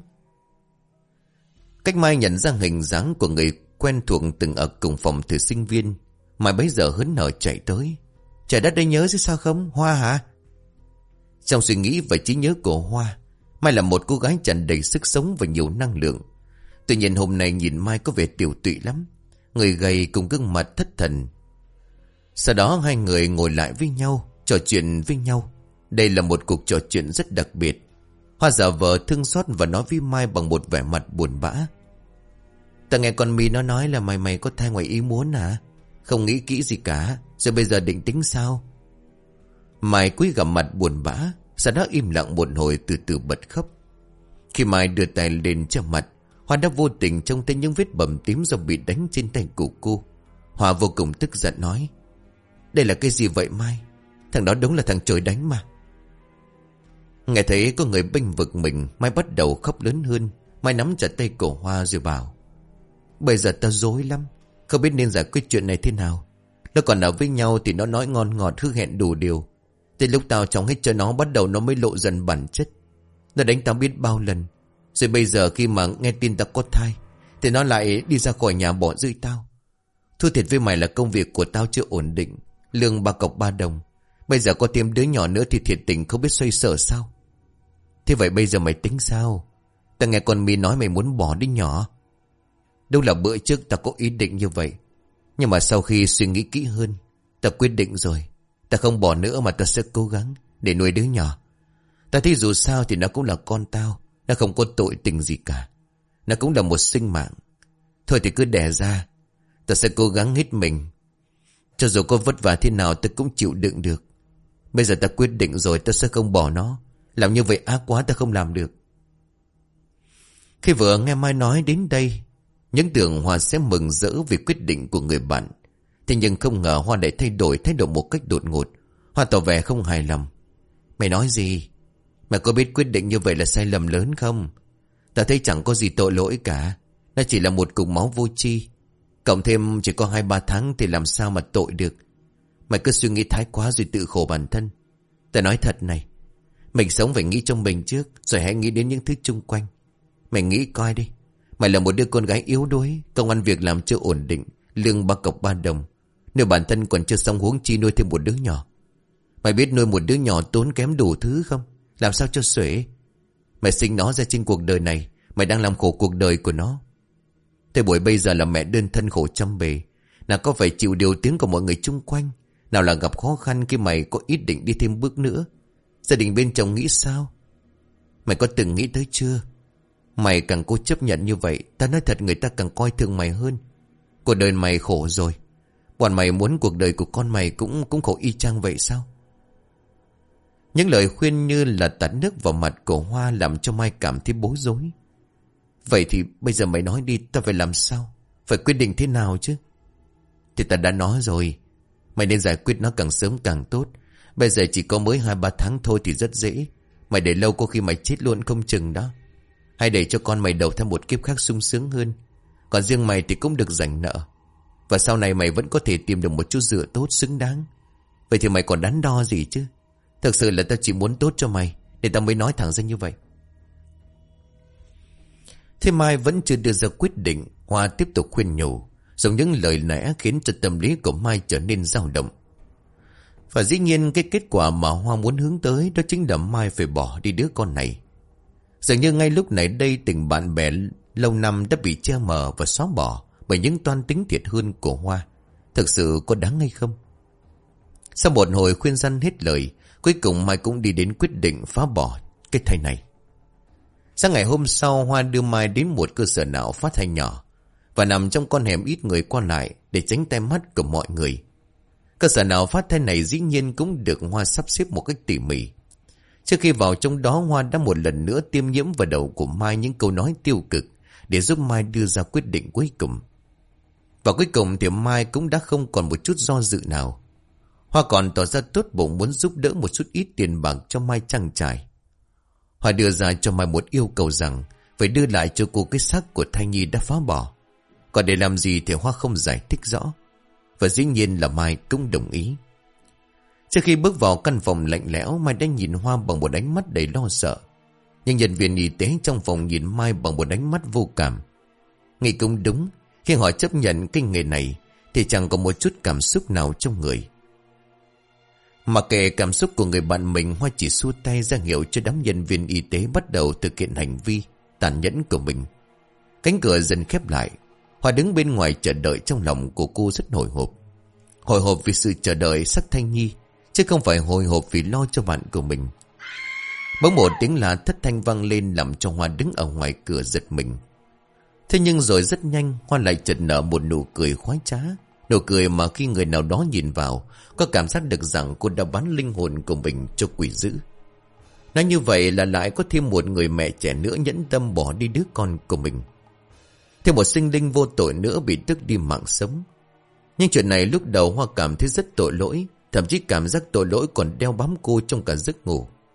Cách Mai nhận ra hình dáng của người quen thuộc từng ở cùng phòng thời sinh viên, Mai bấy giờ hớn hở chạy tới. Trời đất ơi, nhớ chứ sao không? Hoa hả? Trong suy nghĩ và trí nhớ của Hoa, Mai là một cô gái tràn đầy sức sống và nhiều năng lượng. Tuy nhiên hôm nay nhìn Mai có vẻ tiểu tụy lắm, người gầy cùng gương mặt thất thần. Sau đó hai người ngồi lại với nhau, trò chuyện với nhau. Đây là một cuộc trò chuyện rất đặc biệt. Hoa giả vờ thương xót và nói với Mai bằng một vẻ mặt buồn bã. Ta nghe con My nó nói là mày mày có thai ngoài ý muốn à? Không nghĩ kỹ gì cả, rồi bây giờ định tính sao? Mai cúi gằm mặt buồn bã, sau đó im lặng một hồi từ từ bật khóc. Khi Mai đưa tay lên che mặt, Hoa đã vô tình trông thấy những vết bầm tím do bị đánh trên tay của cô. Hoa vô cùng tức giận nói. Đây là cái gì vậy Mai? Thằng đó đúng là thằng trời đánh mà. Nghe thấy có người bênh vực mình, Mai bắt đầu khóc lớn hơn. Mai nắm chặt tay cổ Hoa rồi bảo: Bây giờ tao rối lắm, không biết nên giải quyết chuyện này thế nào. Nó còn ở với nhau thì nó nói ngon ngọt hứa hẹn đủ điều. Thì lúc tao chóng hết cho nó, bắt đầu nó mới lộ dần bản chất. Nó đánh tao biết bao lần. Rồi bây giờ khi mà nghe tin tao có thai thì nó lại đi ra khỏi nhà bỏ rơi tao. Thú thiệt với mày là công việc của tao chưa ổn định, lương ba cọc ba đồng. Bây giờ có thêm đứa nhỏ nữa thì thiệt tình không biết xoay sở sao. Thế vậy bây giờ mày tính sao? Tao nghe con My nói mày muốn bỏ đứa nhỏ. Đâu là bữa trước tao có ý định như vậy, nhưng mà sau khi suy nghĩ kỹ hơn, tao quyết định rồi. Tao không bỏ nữa mà tao sẽ cố gắng để nuôi đứa nhỏ. Tao thấy dù sao thì nó cũng là con tao. Nó không có tội tình gì cả. Nó cũng là một sinh mạng. Thôi thì cứ đẻ ra. Tao sẽ cố gắng hết mình. Cho dù có vất vả thế nào tao cũng chịu đựng được. Bây giờ tao quyết định rồi, tao sẽ không bỏ nó. Làm như vậy ác quá, tao không làm được. Khi vừa nghe Mai nói đến đây, những tưởng Hoa sẽ mừng rỡ vì quyết định của người bạn. Thế nhưng không ngờ Hoa lại thay đổi thái độ một cách đột ngột. Hoa tỏ vẻ không hài lòng. Mày nói gì? Mày có biết quyết định như vậy là sai lầm lớn không? Ta thấy chẳng có gì tội lỗi cả. Nó chỉ là một cục máu vô tri. Cộng thêm chỉ có hai ba tháng thì làm sao mà tội được. Mày cứ suy nghĩ thái quá rồi tự khổ bản thân. Ta nói thật này, mình sống phải nghĩ trong mình trước, rồi hãy nghĩ đến những thứ chung quanh. Mày nghĩ coi đi. Mày là một đứa con gái yếu đuối, công ăn việc làm chưa ổn định, lương ba cọc ba đồng. Nếu bản thân còn chưa xong huống chi nuôi thêm một đứa nhỏ. Mày biết nuôi một đứa nhỏ tốn kém đủ thứ không? Làm sao cho xuể. Mày sinh nó ra trên cuộc đời này, mày đang làm khổ cuộc đời của nó. Thế buổi bây giờ là mẹ đơn thân khổ trăm bề, nào có phải chịu điều tiếng của mọi người chung quanh. Nào là gặp khó khăn khi mày có ý định đi thêm bước nữa. Gia đình bên chồng nghĩ sao? Mày có từng nghĩ tới chưa? Mày càng cố chấp nhận như vậy, ta nói thật người ta càng coi thường mày hơn. Cuộc đời mày khổ rồi, bọn mày muốn cuộc đời của con mày cũng cũng khổ y chang vậy sao? Những lời khuyên như là tạt nước vào mặt của Hoa làm cho Mai cảm thấy bối rối. Vậy thì bây giờ mày nói đi, ta phải làm sao? Phải quyết định thế nào chứ? Thì ta đã nói rồi, mày nên giải quyết nó càng sớm càng tốt. Bây giờ chỉ có mới hai ba tháng thôi thì rất dễ. Mày để lâu có khi mày chết luôn không chừng đó. Hay để cho con mày đầu thêm một kiếp khác sung sướng hơn. Còn riêng mày thì cũng được rảnh nợ. Và sau này mày vẫn có thể tìm được một chút dựa tốt xứng đáng. Vậy thì mày còn đắn đo gì chứ? Thực sự là tao chỉ muốn tốt cho mày, để tao mới nói thẳng ra như vậy. Thế Mai vẫn chưa đưa ra quyết định. Hoa tiếp tục khuyên nhủ, dùng những lời lẽ khiến cho tâm lý của Mai trở nên dao động. Và dĩ nhiên cái kết quả mà Hoa muốn hướng tới đó chính là Mai phải bỏ đi đứa con này. Dường như ngay lúc này đây tình bạn bè lâu năm đã bị che mờ và xóa bỏ bởi những toan tính thiệt hơn của Hoa. Thực sự có đáng hay không? Sau một hồi khuyên răn hết lời, cuối cùng Mai cũng đi đến quyết định phá bỏ cái thai này. Sáng ngày hôm sau, Hoa đưa Mai đến một cơ sở nào phát thai nhỏ và nằm trong con hẻm ít người qua lại để tránh tai mắt của mọi người. Cơ sở nào phát thai này dĩ nhiên cũng được Hoa sắp xếp một cách tỉ mỉ. Trước khi vào trong đó, Hoa đã một lần nữa tiêm nhiễm vào đầu của Mai những câu nói tiêu cực để giúp Mai đưa ra quyết định cuối cùng. Và cuối cùng thì Mai cũng đã không còn một chút do dự nào. Hoa còn tỏ ra tốt bụng muốn giúp đỡ một chút ít tiền bạc cho Mai trang trải. Hoa đưa ra cho Mai một yêu cầu rằng phải đưa lại cho cô cái xác của thai nhi đã phá bỏ. Còn để làm gì thì Hoa không giải thích rõ. Và dĩ nhiên là Mai cũng đồng ý. Trước khi bước vào căn phòng lạnh lẽo, Mai đã nhìn Hoa bằng một ánh mắt đầy lo sợ. Nhưng nhân viên y tế trong phòng nhìn Mai bằng một ánh mắt vô cảm. Nghĩ cũng đúng, khi họ chấp nhận cái nghề này thì chẳng có một chút cảm xúc nào trong người. Mặc kệ cảm xúc của người bạn mình, Hoa chỉ xua tay ra hiệu cho đám nhân viên y tế bắt đầu thực hiện hành vi tàn nhẫn của mình. Cánh cửa dần khép lại. Hoa đứng bên ngoài chờ đợi, trong lòng của cô rất hồi hộp. Hồi hộp vì sự chờ đợi sắc thai nhi, chứ không phải hồi hộp vì lo cho bạn của mình. Bỗng một tiếng la thất thanh vang lên làm cho Hoa đứng ở ngoài cửa giật mình. Thế nhưng rồi rất nhanh Hoa lại chợt nở một nụ cười khoái trá. Nụ cười mà khi người nào đó nhìn vào có cảm giác được rằng cô đã bán linh hồn của mình cho quỷ dữ. Nói như vậy là lại có thêm một người mẹ trẻ nữa nhẫn tâm bỏ đi đứa con của mình. Thêm một sinh linh vô tội nữa bị tước đi mạng sống. Nhưng chuyện này lúc đầu Hoa cảm thấy rất tội lỗi, thậm chí cảm giác tội lỗi còn đeo bám cô trong cả giấc ngủ.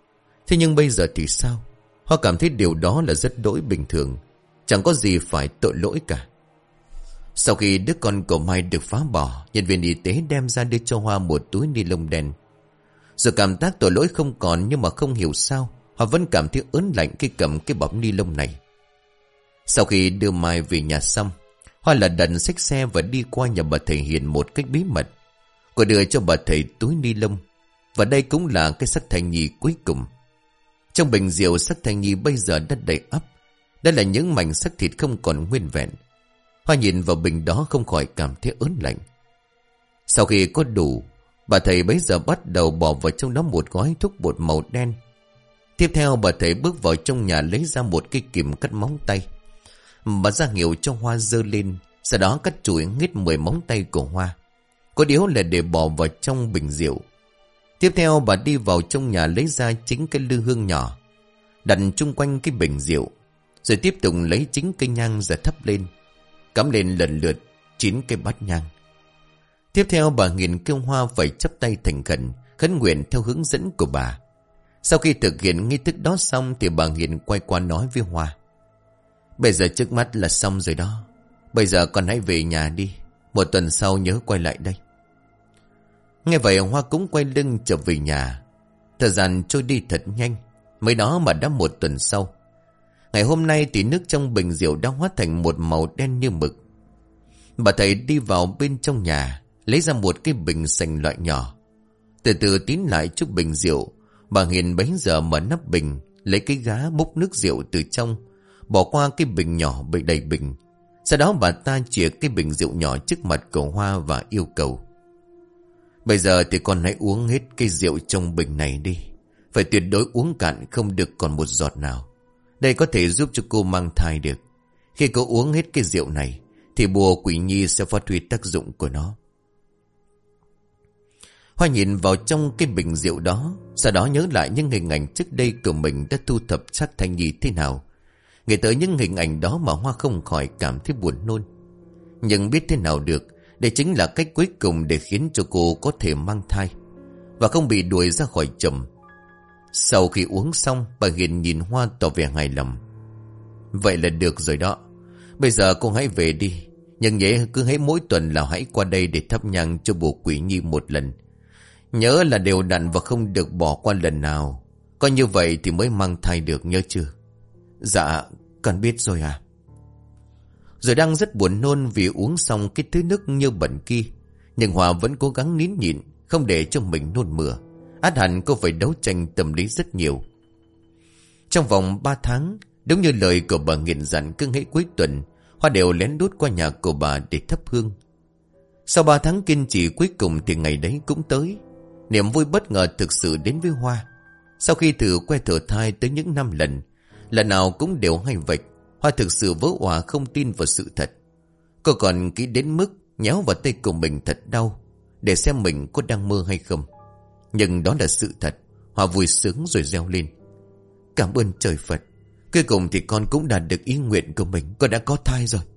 Thế nhưng bây giờ thì sao? Hoa cảm thấy điều đó là rất đỗi bình thường, chẳng có gì phải tội lỗi cả. Sau khi đứa con của Mai được phá bỏ, nhân viên y tế đem ra đưa cho Hoa một túi ni lông đen. Rồi cảm giác tội lỗi không còn, nhưng mà không hiểu sao Hoa vẫn cảm thấy ớn lạnh khi cầm cái bọc ni lông này. Sau khi đưa Mai về nhà xong, Hoa là đần xách xe và đi qua nhà bà thầy Hiền một cách bí mật. Cô đưa cho bà thầy túi ni lông, và đây cũng là cái xác thai nhi cuối cùng. Trong bình rượu xác thai nhi bây giờ đã đầy ắp. Đó là những mảnh xác thịt không còn nguyên vẹn. Hoa nhìn vào bình đó không khỏi cảm thấy ớn lạnh. Sau khi có đủ, bà thầy bấy giờ bắt đầu bỏ vào trong đó một gói thuốc bột màu đen. Tiếp theo bà thầy bước vào trong nhà lấy ra một cái kìm cắt móng tay. Bà ra hiệu cho Hoa giơ lên, sau đó cắt chùi nghít mười móng tay của Hoa. Có điều là để bỏ vào trong bình rượu. Tiếp theo bà đi vào trong nhà lấy ra chính cái lư hương nhỏ, đặt chung quanh cái bình rượu. Rồi tiếp tục lấy chính cây nhang ra thắp lên, cắm lên lần lượt chín cái bát nhang. Tiếp theo bà Hiền kêu Hoa phải chắp tay thành khẩn, khấn nguyện theo hướng dẫn của bà. Sau khi thực hiện nghi thức đó xong thì bà Hiền quay qua nói với Hoa: Bây giờ trước mắt là xong rồi đó. Bây giờ con hãy về nhà đi. Một tuần sau nhớ quay lại đây. Nghe vậy Hoa cũng quay lưng trở về nhà. Thời gian trôi đi thật nhanh. Mới đó mà đã một tuần sau. Ngày hôm nay thì nước trong bình rượu đã hóa thành một màu đen như mực. Bà thầy đi vào bên trong nhà, lấy ra một cái bình sành loại nhỏ. Từ từ tín lại chút bình rượu. Bà Hiền bấy giờ mở nắp bình, lấy cái gá múc nước rượu từ trong, bỏ qua cái bình nhỏ bị đầy bình. Sau đó bà ta chìa cái bình rượu nhỏ trước mặt của Hoa và yêu cầu: Bây giờ thì con hãy uống hết cái rượu trong bình này đi. Phải tuyệt đối uống cạn, không được còn một giọt nào. Đây có thể giúp cho cô mang thai được. Khi cô uống hết cái rượu này thì bùa quỷ nhi sẽ phát huy tác dụng của nó. Hoa nhìn vào trong cái bình rượu đó, sau đó nhớ lại những hình ảnh trước đây của mình đã thu thập xác thai nhi thế nào. Nghĩ tới những hình ảnh đó mà Hoa không khỏi cảm thấy buồn nôn. Nhưng biết thế nào được, đây chính là cách cuối cùng để khiến cho cô có thể mang thai và không bị đuổi ra khỏi chồng. Sau khi uống xong, bà Hiền nhìn Hoa tỏ vẻ hài lòng. Vậy là được rồi đó. Bây giờ cô hãy về đi. Nhưng nhớ cứ hãy mỗi tuần là hãy qua đây để thắp nhang cho bùa quỷ nhi một lần. Nhớ là đều đặn và không được bỏ qua lần nào. Coi như vậy thì mới mang thai được, nhớ chưa? Dạ, con biết rồi à. Rồi đang rất buồn nôn vì uống xong cái thứ nước như bẩn kia, nhưng Hòa vẫn cố gắng nín nhịn, không để cho mình nôn mửa. Át hẳn cô phải đấu tranh tâm lý rất nhiều. Trong vòng ba tháng, đúng như lời của bà Nghiện dặn, cứ hễ cuối tuần Hoa đều lén đút qua nhà của bà để thắp hương. Sau ba tháng kiên trì, cuối cùng thì ngày đấy cũng tới. Niềm vui bất ngờ thực sự đến với Hoa. Sau khi thử que thử thai tới những năm lần, lần nào cũng đều hay vạch, Hoa thực sự vỡ òa không tin vào sự thật. Cô còn nghĩ đến mức nhéo vào tay của mình thật đau, để xem mình có đang mơ hay không. Nhưng đó là sự thật. Hoa vui sướng rồi reo lên: Cảm ơn trời Phật, cuối cùng thì con cũng đạt được ý nguyện của mình, con đã có thai rồi.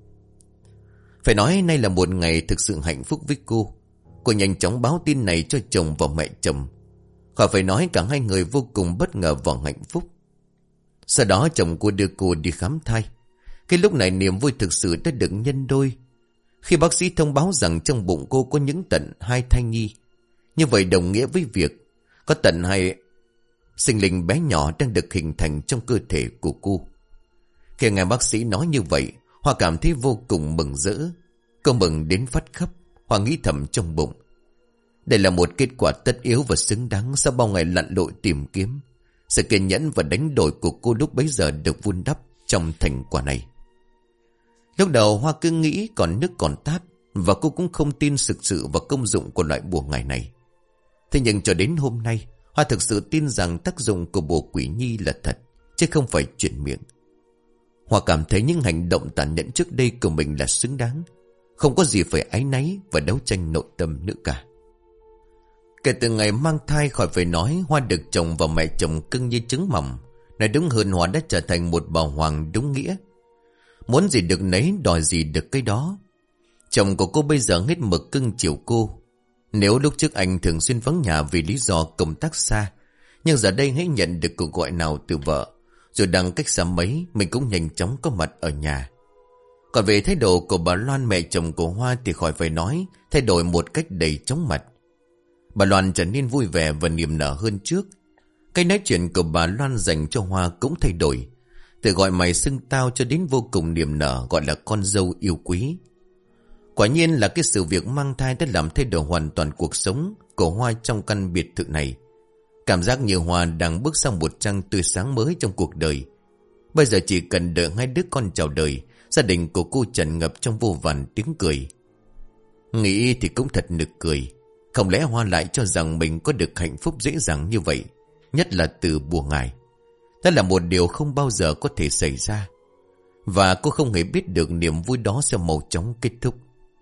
Phải nói nay là một ngày thực sự hạnh phúc với cô. Cô nhanh chóng báo tin này cho chồng và mẹ chồng. Khỏi phải nói, cả hai người vô cùng bất ngờ và hạnh phúc. Sau đó chồng cô đưa cô đi khám thai. Cái lúc này niềm vui thực sự đã được nhân đôi, khi bác sĩ thông báo rằng trong bụng cô có những tận hai thai nhi. Như vậy đồng nghĩa với việc có tận hai sinh linh bé nhỏ đang được hình thành trong cơ thể của cô. Khi nghe bác sĩ nói như vậy, Hoa cảm thấy vô cùng mừng rỡ. Cô mừng đến phát khóc. Hoa nghĩ thầm trong bụng: đây là một kết quả tất yếu và xứng đáng sau bao ngày lặn lội tìm kiếm. Sự kiên nhẫn và đánh đổi của cô lúc bấy giờ được vun đắp trong thành quả này. Lúc đầu Hoa cứ nghĩ còn nước còn tát, và cô cũng không tin thực sự vào công dụng của loại bùa ngải này. Thế nhưng cho đến hôm nay, Hoa thực sự tin rằng tác dụng của bùa quỷ nhi là thật, chứ không phải chuyện miệng. Hoa cảm thấy những hành động tàn nhẫn trước đây của mình là xứng đáng, không có gì phải áy náy và đấu tranh nội tâm nữa cả. Kể từ ngày mang thai, khỏi phải nói, Hoa được chồng và mẹ chồng cưng như trứng mỏng. Nói đúng hơn, Hoa đã trở thành một bà hoàng đúng nghĩa. Muốn gì được nấy, đòi gì được cái đó. Chồng của cô bây giờ hết mực cưng chiều cô. Nếu lúc trước anh thường xuyên vắng nhà vì lý do công tác xa, Nhưng giờ đây hãy nhận được cuộc gọi nào từ vợ, rồi đang cách xa mấy, mình cũng nhanh chóng có mặt ở nhà. Còn về thái độ của bà Loan, mẹ chồng của Hoa, thì khỏi phải nói, thay đổi một cách đầy chóng mặt. Bà Loan trở nên vui vẻ và niềm nở hơn trước. Cái nói chuyện của bà Loan dành cho Hoa cũng thay đổi, từ gọi mày xưng tao cho đến vô cùng niềm nở, gọi là con dâu yêu quý. Quả nhiên là cái sự việc mang thai đã làm thay đổi hoàn toàn cuộc sống của Hoa trong căn biệt thự này. Cảm giác như Hoa đang bước sang một trang tươi sáng mới trong cuộc đời. Bây giờ chỉ cần đợi hai đứa con chào đời, gia đình của cô tràn ngập trong vô vàn tiếng cười. Nghĩ thì cũng thật nực cười. Không lẽ Hoa lại cho rằng mình có được hạnh phúc dễ dàng như vậy, nhất là từ bùa ngải. Đó là một điều không bao giờ có thể xảy ra, và cô không hề biết được niềm vui đó sẽ mau chóng kết thúc.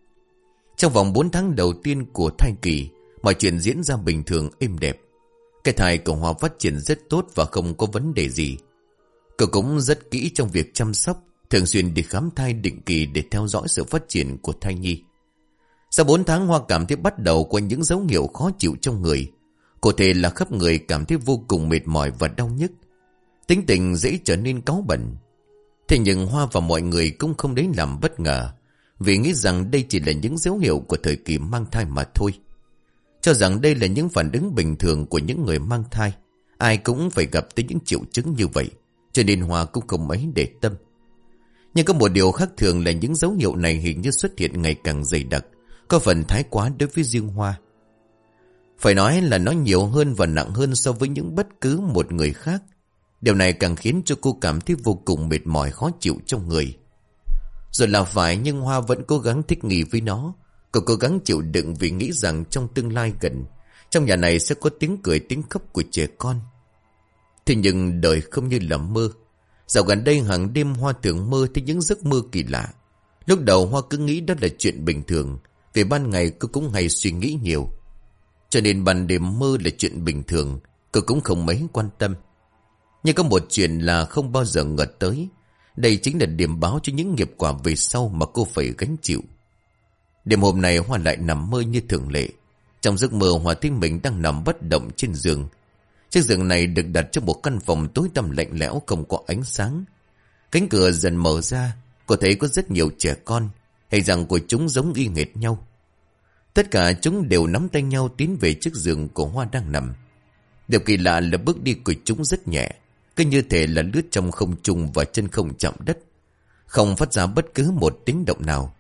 Trong vòng bốn tháng đầu tiên của thai kỳ, mọi chuyện diễn ra bình thường êm đẹp. Cái thai của Hoa phát triển rất tốt và không có vấn đề gì. Cô cũng rất kỹ trong việc chăm sóc, thường xuyên đi khám thai định kỳ để theo dõi sự phát triển của thai nhi. Sau bốn tháng, Hoa cảm thấy bắt đầu có những dấu hiệu khó chịu trong người. Cụ thể là khắp người cảm thấy vô cùng mệt mỏi và đau nhức. Tính tình dễ trở nên cáu bẩn. Thế nhưng Hoa và mọi người cũng không lấy làm bất ngờ, vì nghĩ rằng đây chỉ là những dấu hiệu của thời kỳ mang thai mà thôi. Cho rằng đây là những phản ứng bình thường của những người mang thai. Ai cũng phải gặp tới những triệu chứng như vậy, cho nên Hoa cũng không mấy để tâm. Nhưng có một điều khác thường là những dấu hiệu này hình như xuất hiện ngày càng dày đặc, có phần thái quá đối với riêng Hoa. Phải nói là nó nhiều hơn và nặng hơn so với những bất cứ một người khác. Điều này càng khiến cho cô cảm thấy vô cùng mệt mỏi khó chịu trong người. Rồi là phải, nhưng Hoa vẫn cố gắng thích nghi với nó. Cô cố gắng chịu đựng vì nghĩ rằng trong tương lai gần, trong nhà này sẽ có tiếng cười tiếng khóc của trẻ con. Thế nhưng đời không như là mơ. Dạo gần đây hàng đêm Hoa thường mơ thấy những giấc mơ kỳ lạ. Lúc đầu Hoa cứ nghĩ đó là chuyện bình thường, vì ban ngày cô cũng hay suy nghĩ nhiều. Cho nên ban đêm mơ là chuyện bình thường, cô cũng không mấy quan tâm. Nhưng có một chuyện là không bao giờ ngờ tới. Đây chính là điểm báo cho những nghiệp quả về sau mà cô phải gánh chịu. Đêm hôm nay Hoa lại nằm mơ như thường lệ. Trong giấc mơ, Hoa thấy mình đang nằm bất động trên giường. Chiếc giường này được đặt trong một căn phòng tối tăm lạnh lẽo, không có ánh sáng. Cánh cửa dần mở ra, cô thấy có rất nhiều trẻ con, hay rằng của chúng giống y hệt nhau. Tất cả chúng đều nắm tay nhau tiến về chiếc giường của Hoa đang nằm. Điều kỳ lạ là bước đi của chúng rất nhẹ, cứ như thể là lướt trong không trung và chân không chạm đất, không phát ra bất cứ một tiếng động nào.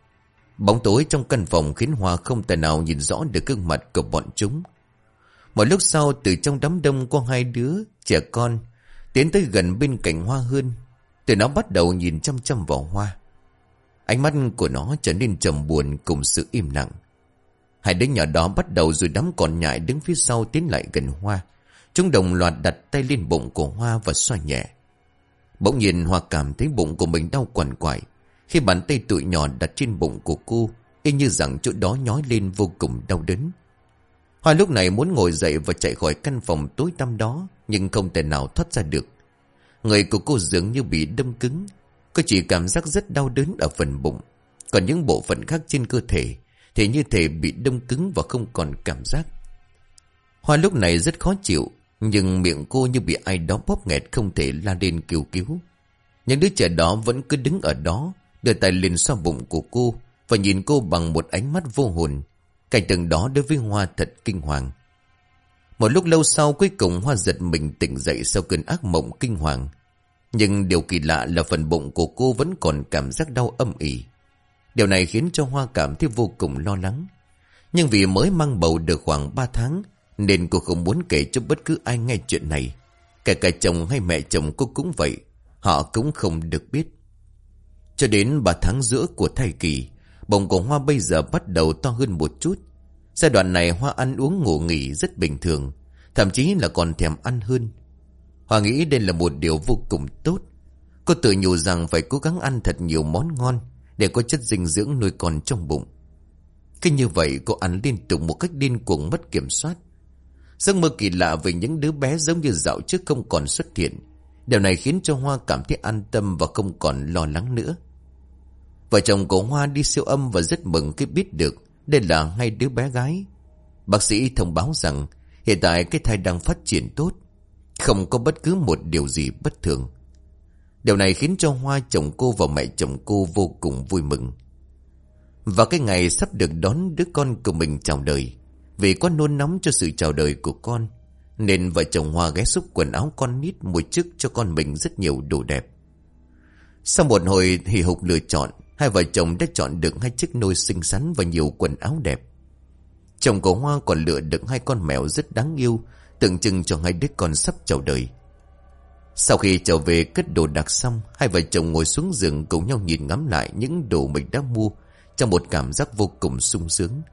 Bóng tối trong căn phòng khiến Hoa không thể nào nhìn rõ được gương mặt của bọn chúng. Một lúc sau, từ trong đám đông có hai đứa trẻ con tiến tới gần bên cạnh Hoa hơn. Tụi nó bắt đầu nhìn chăm chăm vào Hoa. Ánh mắt của nó trở nên trầm buồn cùng sự im lặng. Hai đứa nhỏ đó bắt đầu rồi đám còn nhại đứng phía sau tiến lại gần Hoa. Chúng đồng loạt đặt tay lên bụng của Hoa và xoa nhẹ. Bỗng nhiên Hoa cảm thấy bụng của mình đau quằn quại khi bàn tay tụi nhỏ đặt trên bụng của cô, y như rằng chỗ đó nhói lên vô cùng đau đớn. Hoa lúc này muốn ngồi dậy và chạy khỏi căn phòng tối tăm đó, nhưng không thể nào thoát ra được. Người của cô dường như bị đâm cứng. Cô chỉ cảm giác rất đau đớn ở phần bụng, còn những bộ phận khác trên cơ thể thì như thể bị đâm cứng và không còn cảm giác. Hoa lúc này rất khó chịu, nhưng miệng cô như bị ai đó bóp nghẹt, không thể la lên kêu cứu. Những đứa trẻ đó vẫn cứ đứng ở đó, đưa tay lên xoa bụng của cô và nhìn cô bằng một ánh mắt vô hồn. Cảnh tượng đó đối với Hoa thật kinh hoàng. Một lúc lâu sau, cuối cùng Hoa giật mình tỉnh dậy sau cơn ác mộng kinh hoàng. Nhưng điều kỳ lạ là phần bụng của cô vẫn còn cảm giác đau âm ỉ. Điều này khiến cho Hoa cảm thấy vô cùng lo lắng. Nhưng vì mới mang bầu được khoảng ba tháng, nên cô không muốn kể cho bất cứ ai nghe chuyện này. Kể cả chồng hay mẹ chồng cô cũng vậy, họ cũng không được biết. Cho đến ba tháng giữa của thai kỳ, bụng của Hoa bây giờ bắt đầu to hơn một chút. Giai đoạn này Hoa ăn uống ngủ nghỉ rất bình thường, thậm chí là còn thèm ăn hơn. Hoa nghĩ đây là một điều vô cùng tốt. Cô tự nhủ rằng phải cố gắng ăn thật nhiều món ngon để có chất dinh dưỡng nuôi con trong bụng. Cứ như vậy cô ăn liên tục một cách điên cuồng mất kiểm soát. Giấc mơ kỳ lạ về những đứa bé giống như dạo trước không còn xuất hiện. Điều này khiến cho Hoa cảm thấy an tâm và không còn lo lắng nữa. Vợ chồng của Hoa đi siêu âm và rất mừng khi biết được đây là hai đứa bé gái. Bác sĩ thông báo rằng Hiện tại cái thai đang phát triển tốt, không có bất cứ một điều gì bất thường. Điều này khiến cho Hoa, chồng cô và mẹ chồng cô vô cùng vui mừng. Và cái ngày sắp được đón đứa con của mình chào đời, vì có nôn nóng cho sự chào đời của con, nên vợ chồng Hoa ghé xúc quần áo con nít, mua trước cho con mình rất nhiều đồ đẹp. Sau một hồi hì hục lựa chọn, hai vợ chồng đã chọn được hai chiếc nôi xinh xắn và nhiều quần áo đẹp. Chồng của Hoa còn lựa được hai con mèo rất đáng yêu, tượng trưng cho hai đứa con sắp chào đời. Sau khi trở về cất đồ đạc xong, hai vợ chồng ngồi xuống giường cùng nhau nhìn ngắm lại những đồ mình đã mua, trong một cảm giác vô cùng sung sướng.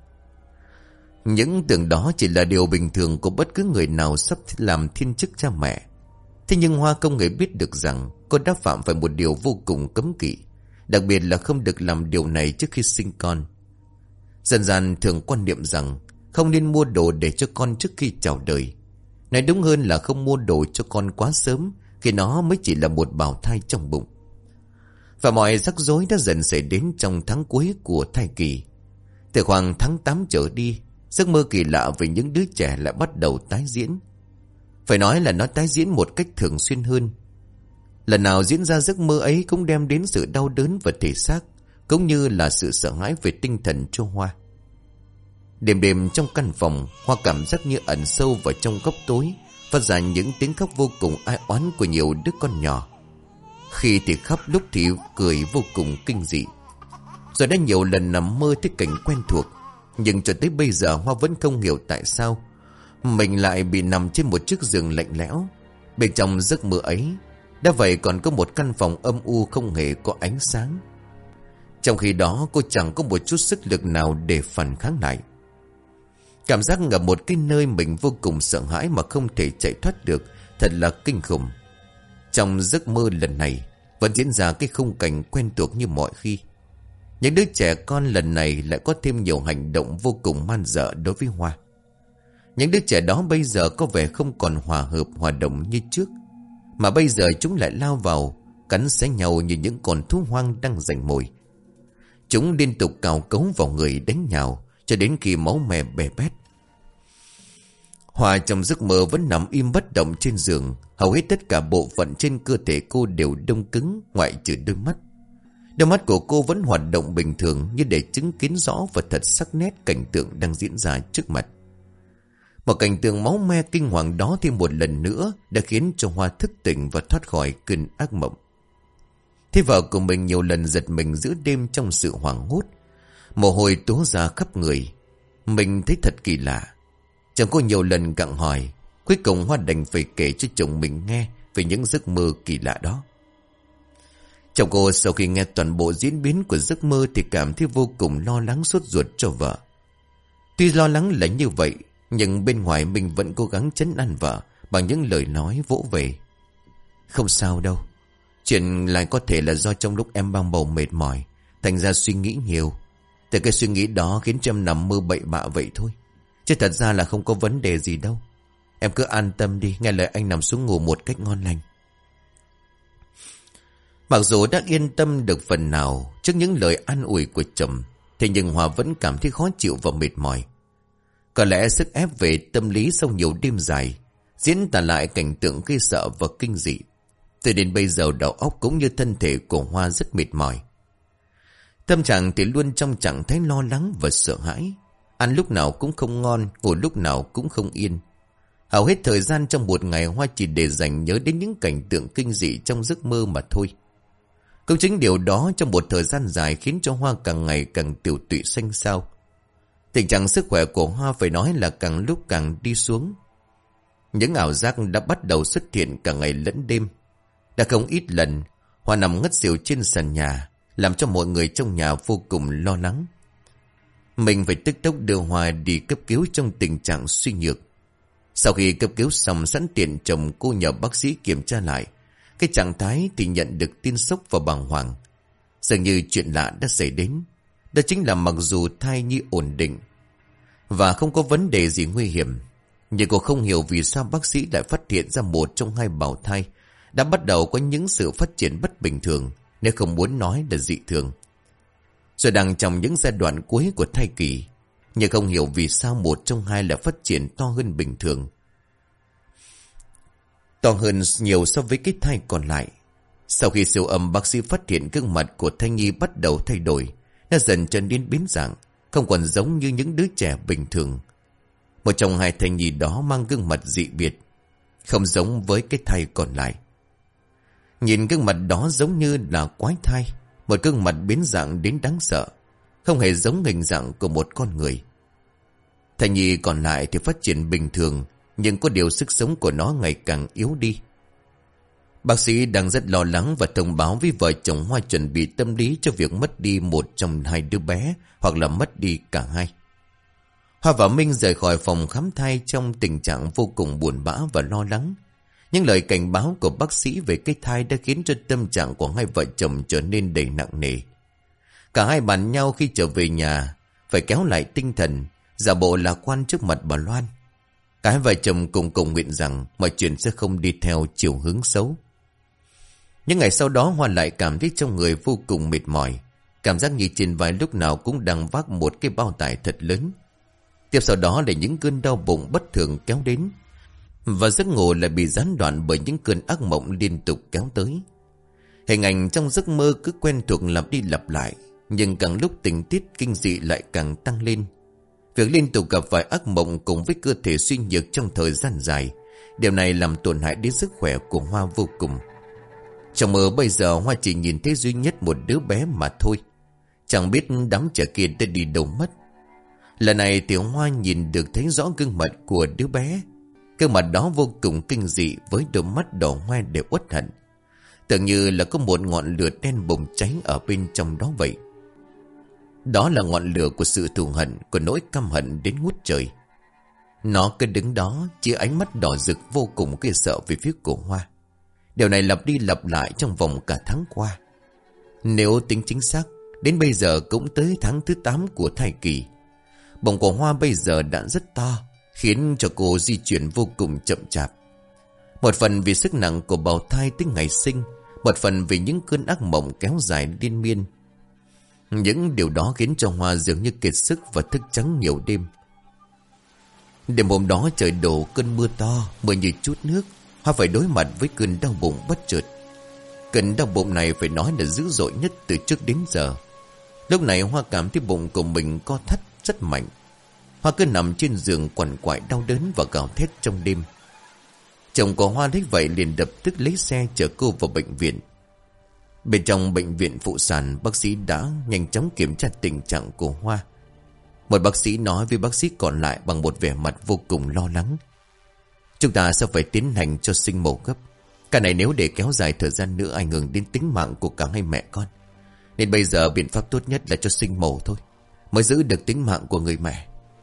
Những tưởng đó chỉ là điều bình thường của bất cứ người nào sắp làm thiên chức cha mẹ. Thế nhưng Hoa không hề biết được rằng cô đã phạm phải một điều vô cùng cấm kỵ, đặc biệt là không được làm điều này trước khi sinh con. Dần dần thường quan niệm rằng không nên mua đồ để cho con trước khi chào đời. Nói đúng hơn là không mua đồ cho con quá sớm, khi nó mới chỉ là một bào thai trong bụng. Và mọi rắc rối đã dần xảy đến trong tháng cuối của thai kỳ. Từ khoảng tháng tám trở đi, giấc mơ kỳ lạ về những đứa trẻ lại bắt đầu tái diễn. Phải nói là nó tái diễn một cách thường xuyên hơn. Lần nào diễn ra giấc mơ ấy cũng đem đến sự đau đớn về thể xác, cũng như là sự sợ hãi về tinh thần cho Hoa. Đêm đêm trong căn phòng, Hoa cảm giác như ẩn sâu vào trong góc tối, phát ra những tiếng khóc vô cùng ai oán của nhiều đứa con nhỏ. Khi thì khóc, lúc thì cười vô cùng kinh dị. Rồi đã nhiều lần nằm mơ thấy cảnh quen thuộc, nhưng cho tới bây giờ Hoa vẫn không hiểu tại sao mình lại bị nằm trên một chiếc giường lạnh lẽo. Bên trong giấc mơ ấy đã vậy còn có một căn phòng âm u không hề có ánh sáng. Trong khi đó cô chẳng có một chút sức lực nào để phản kháng lại. Cảm giác ở một cái nơi mình vô cùng sợ hãi mà không thể chạy thoát được, thật là kinh khủng. Trong giấc mơ lần này vẫn diễn ra cái khung cảnh quen thuộc như mọi khi. Những đứa trẻ con lần này lại có thêm nhiều hành động vô cùng man dợ đối với Hoa. Những đứa trẻ đó bây giờ có vẻ không còn hòa hợp hòa đồng như trước, mà bây giờ chúng lại lao vào cắn xé nhau như những con thú hoang đang giành mồi. Chúng liên tục cào cấu vào người, đánh nhào cho đến khi máu me bè bét. Hoa trong giấc mơ vẫn nằm im bất động trên giường. Hầu hết tất cả bộ phận trên cơ thể cô đều đông cứng, ngoại trừ đôi mắt. Đôi mắt của cô vẫn hoạt động bình thường, như để chứng kiến rõ và thật sắc nét cảnh tượng đang diễn ra trước mặt. Một cảnh tượng máu me kinh hoàng đó thêm một lần nữa đã khiến cho Hoa thức tỉnh và thoát khỏi cơn ác mộng. Thế vợ của mình nhiều lần giật mình giữa đêm trong sự hoảng hốt, mồ hôi túa ra khắp người. Mình thấy thật kỳ lạ. Chồng cô nhiều lần gặng hỏi, cuối cùng Hoa đành phải kể cho chồng mình nghe về những giấc mơ kỳ lạ đó. Chồng cô sau khi nghe toàn bộ diễn biến của giấc mơ thì cảm thấy vô cùng lo lắng sốt ruột cho vợ. Tuy lo lắng là như vậy, nhưng bên ngoài mình vẫn cố gắng trấn an vợ bằng những lời nói vỗ về. Không sao đâu. Chuyện lại có thể là do trong lúc em mang bầu mệt mỏi, thành ra suy nghĩ nhiều. Từ cái suy nghĩ đó khiến cho em nằm mơ bậy bạ vậy thôi. Chứ thật ra là không có vấn đề gì đâu. Em cứ an tâm đi, nghe lời anh nằm xuống ngủ một cách ngon lành. Mặc dù đã yên tâm được phần nào trước những lời an ủi của chồng, thế nhưng Hòa vẫn cảm thấy khó chịu và mệt mỏi. Có lẽ sức ép về tâm lý sau nhiều đêm dài diễn tả lại cảnh tượng gây sợ và kinh dị. Từ đến bây giờ đầu óc cũng như thân thể của Hoa rất mệt mỏi. Tâm trạng thì luôn trong trạng thái lo lắng và sợ hãi. Ăn lúc nào cũng không ngon, ngủ lúc nào cũng không yên. Hầu hết thời gian trong một ngày Hoa chỉ để dành nhớ đến những cảnh tượng kinh dị trong giấc mơ mà thôi. Cũng chính điều đó trong một thời gian dài khiến cho Hoa càng ngày càng tiểu tụy xanh xao. Tình trạng sức khỏe của Hoa phải nói là càng lúc càng đi xuống. Những ảo giác đã bắt đầu xuất hiện cả ngày lẫn đêm. Đã không ít lần Hoa nằm ngất xỉu trên sàn nhà, làm cho mọi người trong nhà vô cùng lo lắng. Mình phải tức tốc đưa Hoa đi cấp cứu trong tình trạng suy nhược. Sau khi cấp cứu xong sẵn tiện chồng cô nhờ bác sĩ kiểm tra lại cái trạng thái thì nhận được tin sốc và bàng hoàng. Dường như chuyện lạ đã xảy đến. Đó chính là mặc dù thai nhi ổn định và không có vấn đề gì nguy hiểm, nhưng cô không hiểu vì sao bác sĩ lại phát hiện ra một trong hai bào thai đã bắt đầu có những sự phát triển bất bình thường, nếu không muốn nói là dị thường. Rồi đang trong những giai đoạn cuối của thai kỳ, Nhưng không hiểu vì sao một trong hai là phát triển to hơn bình thường. To hơn nhiều so với cái thai còn lại. Sau khi siêu âm, bác sĩ phát hiện gương mặt của thai nhi bắt đầu thay đổi. Nó dần trở nên biến dạng, không còn giống như những đứa trẻ bình thường. Một trong hai thai nhi đó mang gương mặt dị biệt, không giống với cái thai còn lại. Nhìn gương mặt đó giống như là quái thai, một gương mặt biến dạng đến đáng sợ, không hề giống hình dạng của một con người. Thai nhi còn lại thì phát triển bình thường, nhưng có điều sức sống của nó ngày càng yếu đi. Bác sĩ đang rất lo lắng và thông báo với vợ chồng Hoa chuẩn bị tâm lý cho việc mất đi một trong hai đứa bé, hoặc là mất đi cả hai. Hoa và Minh rời khỏi phòng khám thai trong tình trạng vô cùng buồn bã và lo lắng. Những lời cảnh báo của bác sĩ về cái thai đã khiến cho tâm trạng của hai vợ chồng trở nên đầy nặng nề. Cả hai bàn nhau khi trở về nhà phải kéo lại tinh thần, giả bộ lạc quan trước mặt bà Loan. Cả hai vợ chồng cùng cầu nguyện rằng mọi chuyện sẽ không đi theo chiều hướng xấu. Những ngày sau đó, Hoa lại cảm thấy trong người vô cùng mệt mỏi, cảm giác như trên vai lúc nào cũng đang vác một cái bao tải thật lớn. Tiếp sau đó là những cơn đau bụng bất thường kéo đến, và giấc ngủ lại bị gián đoạn bởi những cơn ác mộng liên tục kéo tới. Hình ảnh trong giấc mơ cứ quen thuộc lặp đi lặp lại, nhưng càng lúc tình tiết kinh dị lại càng tăng lên. Việc liên tục gặp phải ác mộng cùng với cơ thể suy nhược trong thời gian dài, điều này làm tổn hại đến sức khỏe của Hoa vô cùng. Trong mơ bây giờ, Hoa chỉ nhìn thấy duy nhất một đứa bé mà thôi, chẳng biết đám trẻ kia đã đi đâu mất. Lần này thì Hoa nhìn được thấy rõ gương mặt của đứa bé. Gương mặt đó vô cùng kinh dị, với đôi mắt đỏ hoe để uất hận, tưởng như là có một ngọn lửa đen bùng cháy ở bên trong đó vậy. Đó là ngọn lửa của sự thù hận, của nỗi căm hận đến ngút trời. Nó cứ đứng đó, chỉ ánh mắt đỏ rực vô cùng ghê sợ về phía của Hoa. Điều này lặp đi lặp lại trong vòng cả tháng qua. Nếu tính chính xác, đến bây giờ cũng tới tháng thứ tám của thai kỳ. Bụng của Hoa bây giờ đã rất to, khiến cho cô di chuyển vô cùng chậm chạp. Một phần vì sức nặng của bào thai tới ngày sinh, một phần vì những cơn ác mộng kéo dài liên miên. Những điều đó khiến cho Hoa dường như kiệt sức và thức trắng nhiều đêm. Đêm hôm đó trời đổ cơn mưa to, mưa như chút nước. Hoa phải đối mặt với cơn đau bụng bất chợt. Cơn đau bụng này phải nói là dữ dội nhất từ trước đến giờ. Lúc này Hoa cảm thấy bụng của mình co thắt rất mạnh. Hoa cứ nằm trên giường quằn quại đau đớn và gào thét trong đêm. Chồng của Hoa thấy vậy liền lập tức lấy xe chở cô vào bệnh viện. Bên trong bệnh viện phụ sản, bác sĩ đã nhanh chóng kiểm tra tình trạng của Hoa. Một bác sĩ nói với bác sĩ còn lại bằng một vẻ mặt vô cùng lo lắng: "Chúng ta sẽ phải tiến hành cho sinh mổ gấp. Cái này nếu để kéo dài thời gian nữa ảnh hưởng đến tính mạng của cả hai mẹ con. Nên bây giờ biện pháp tốt nhất là cho sinh mổ thôi, mới giữ được tính mạng của người mẹ."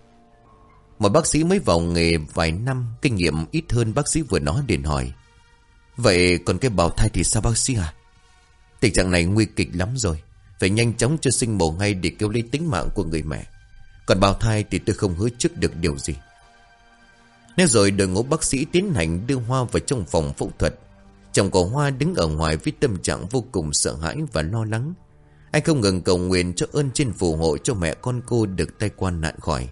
Một bác sĩ mới vào nghề vài năm, kinh nghiệm ít hơn bác sĩ vừa nói liền hỏi: "Vậy còn cái bào thai thì sao bác sĩ à?" "Tình trạng này nguy kịch lắm rồi, phải nhanh chóng cho sinh mổ ngay để cứu lấy tính mạng của người mẹ. Còn bào thai thì tôi không hứa trước được điều gì." Nên rồi đội ngũ bác sĩ tiến hành đưa Hoa vào trong phòng phẫu thuật. Chồng của Hoa đứng ở ngoài với tâm trạng vô cùng sợ hãi và lo lắng. Anh không ngừng cầu nguyện cho ơn trên phù hộ cho mẹ con cô được tai qua nạn khỏi.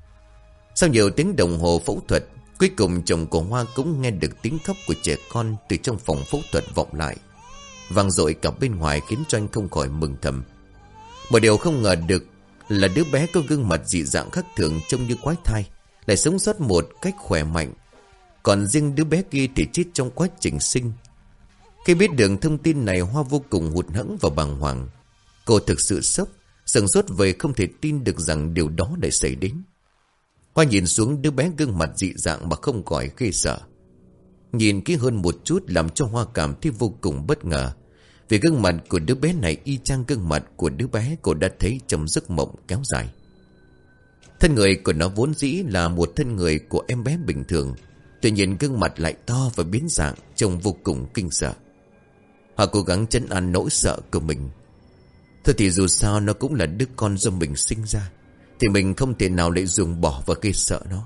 Sau nhiều tiếng đồng hồ phẫu thuật, cuối cùng chồng của Hoa cũng nghe được tiếng khóc của trẻ con từ trong phòng phẫu thuật vọng lại, vang dội cả bên ngoài, khiến cho anh không khỏi mừng thầm. Một điều không ngờ được là đứa bé có gương mặt dị dạng khác thường, trông như quái thai, lại sống sót một cách khỏe mạnh. Còn riêng đứa bé kia thì chết trong quá trình sinh. Khi biết được thông tin này, Hoa vô cùng hụt hẫng và bàng hoàng. Cô thực sự sốc, sửng sốt về không thể tin được rằng điều đó lại xảy đến. Hoa nhìn xuống đứa bé gương mặt dị dạng mà không khỏi ghê sợ. Nhìn kỹ hơn một chút làm cho Hoa cảm thấy vô cùng bất ngờ, vì gương mặt của đứa bé này y chang gương mặt của đứa bé cô đã thấy trong giấc mộng kéo dài. Thân người của nó vốn dĩ là một thân người của em bé bình thường, tuy nhiên gương mặt lại to và biến dạng, trông vô cùng kinh sợ. Hoa cố gắng trấn an nỗi sợ của mình. Thôi thì dù sao nó cũng là đứa con do mình sinh ra, thì mình không thể nào lại ruồng bỏ và gây sợ nó.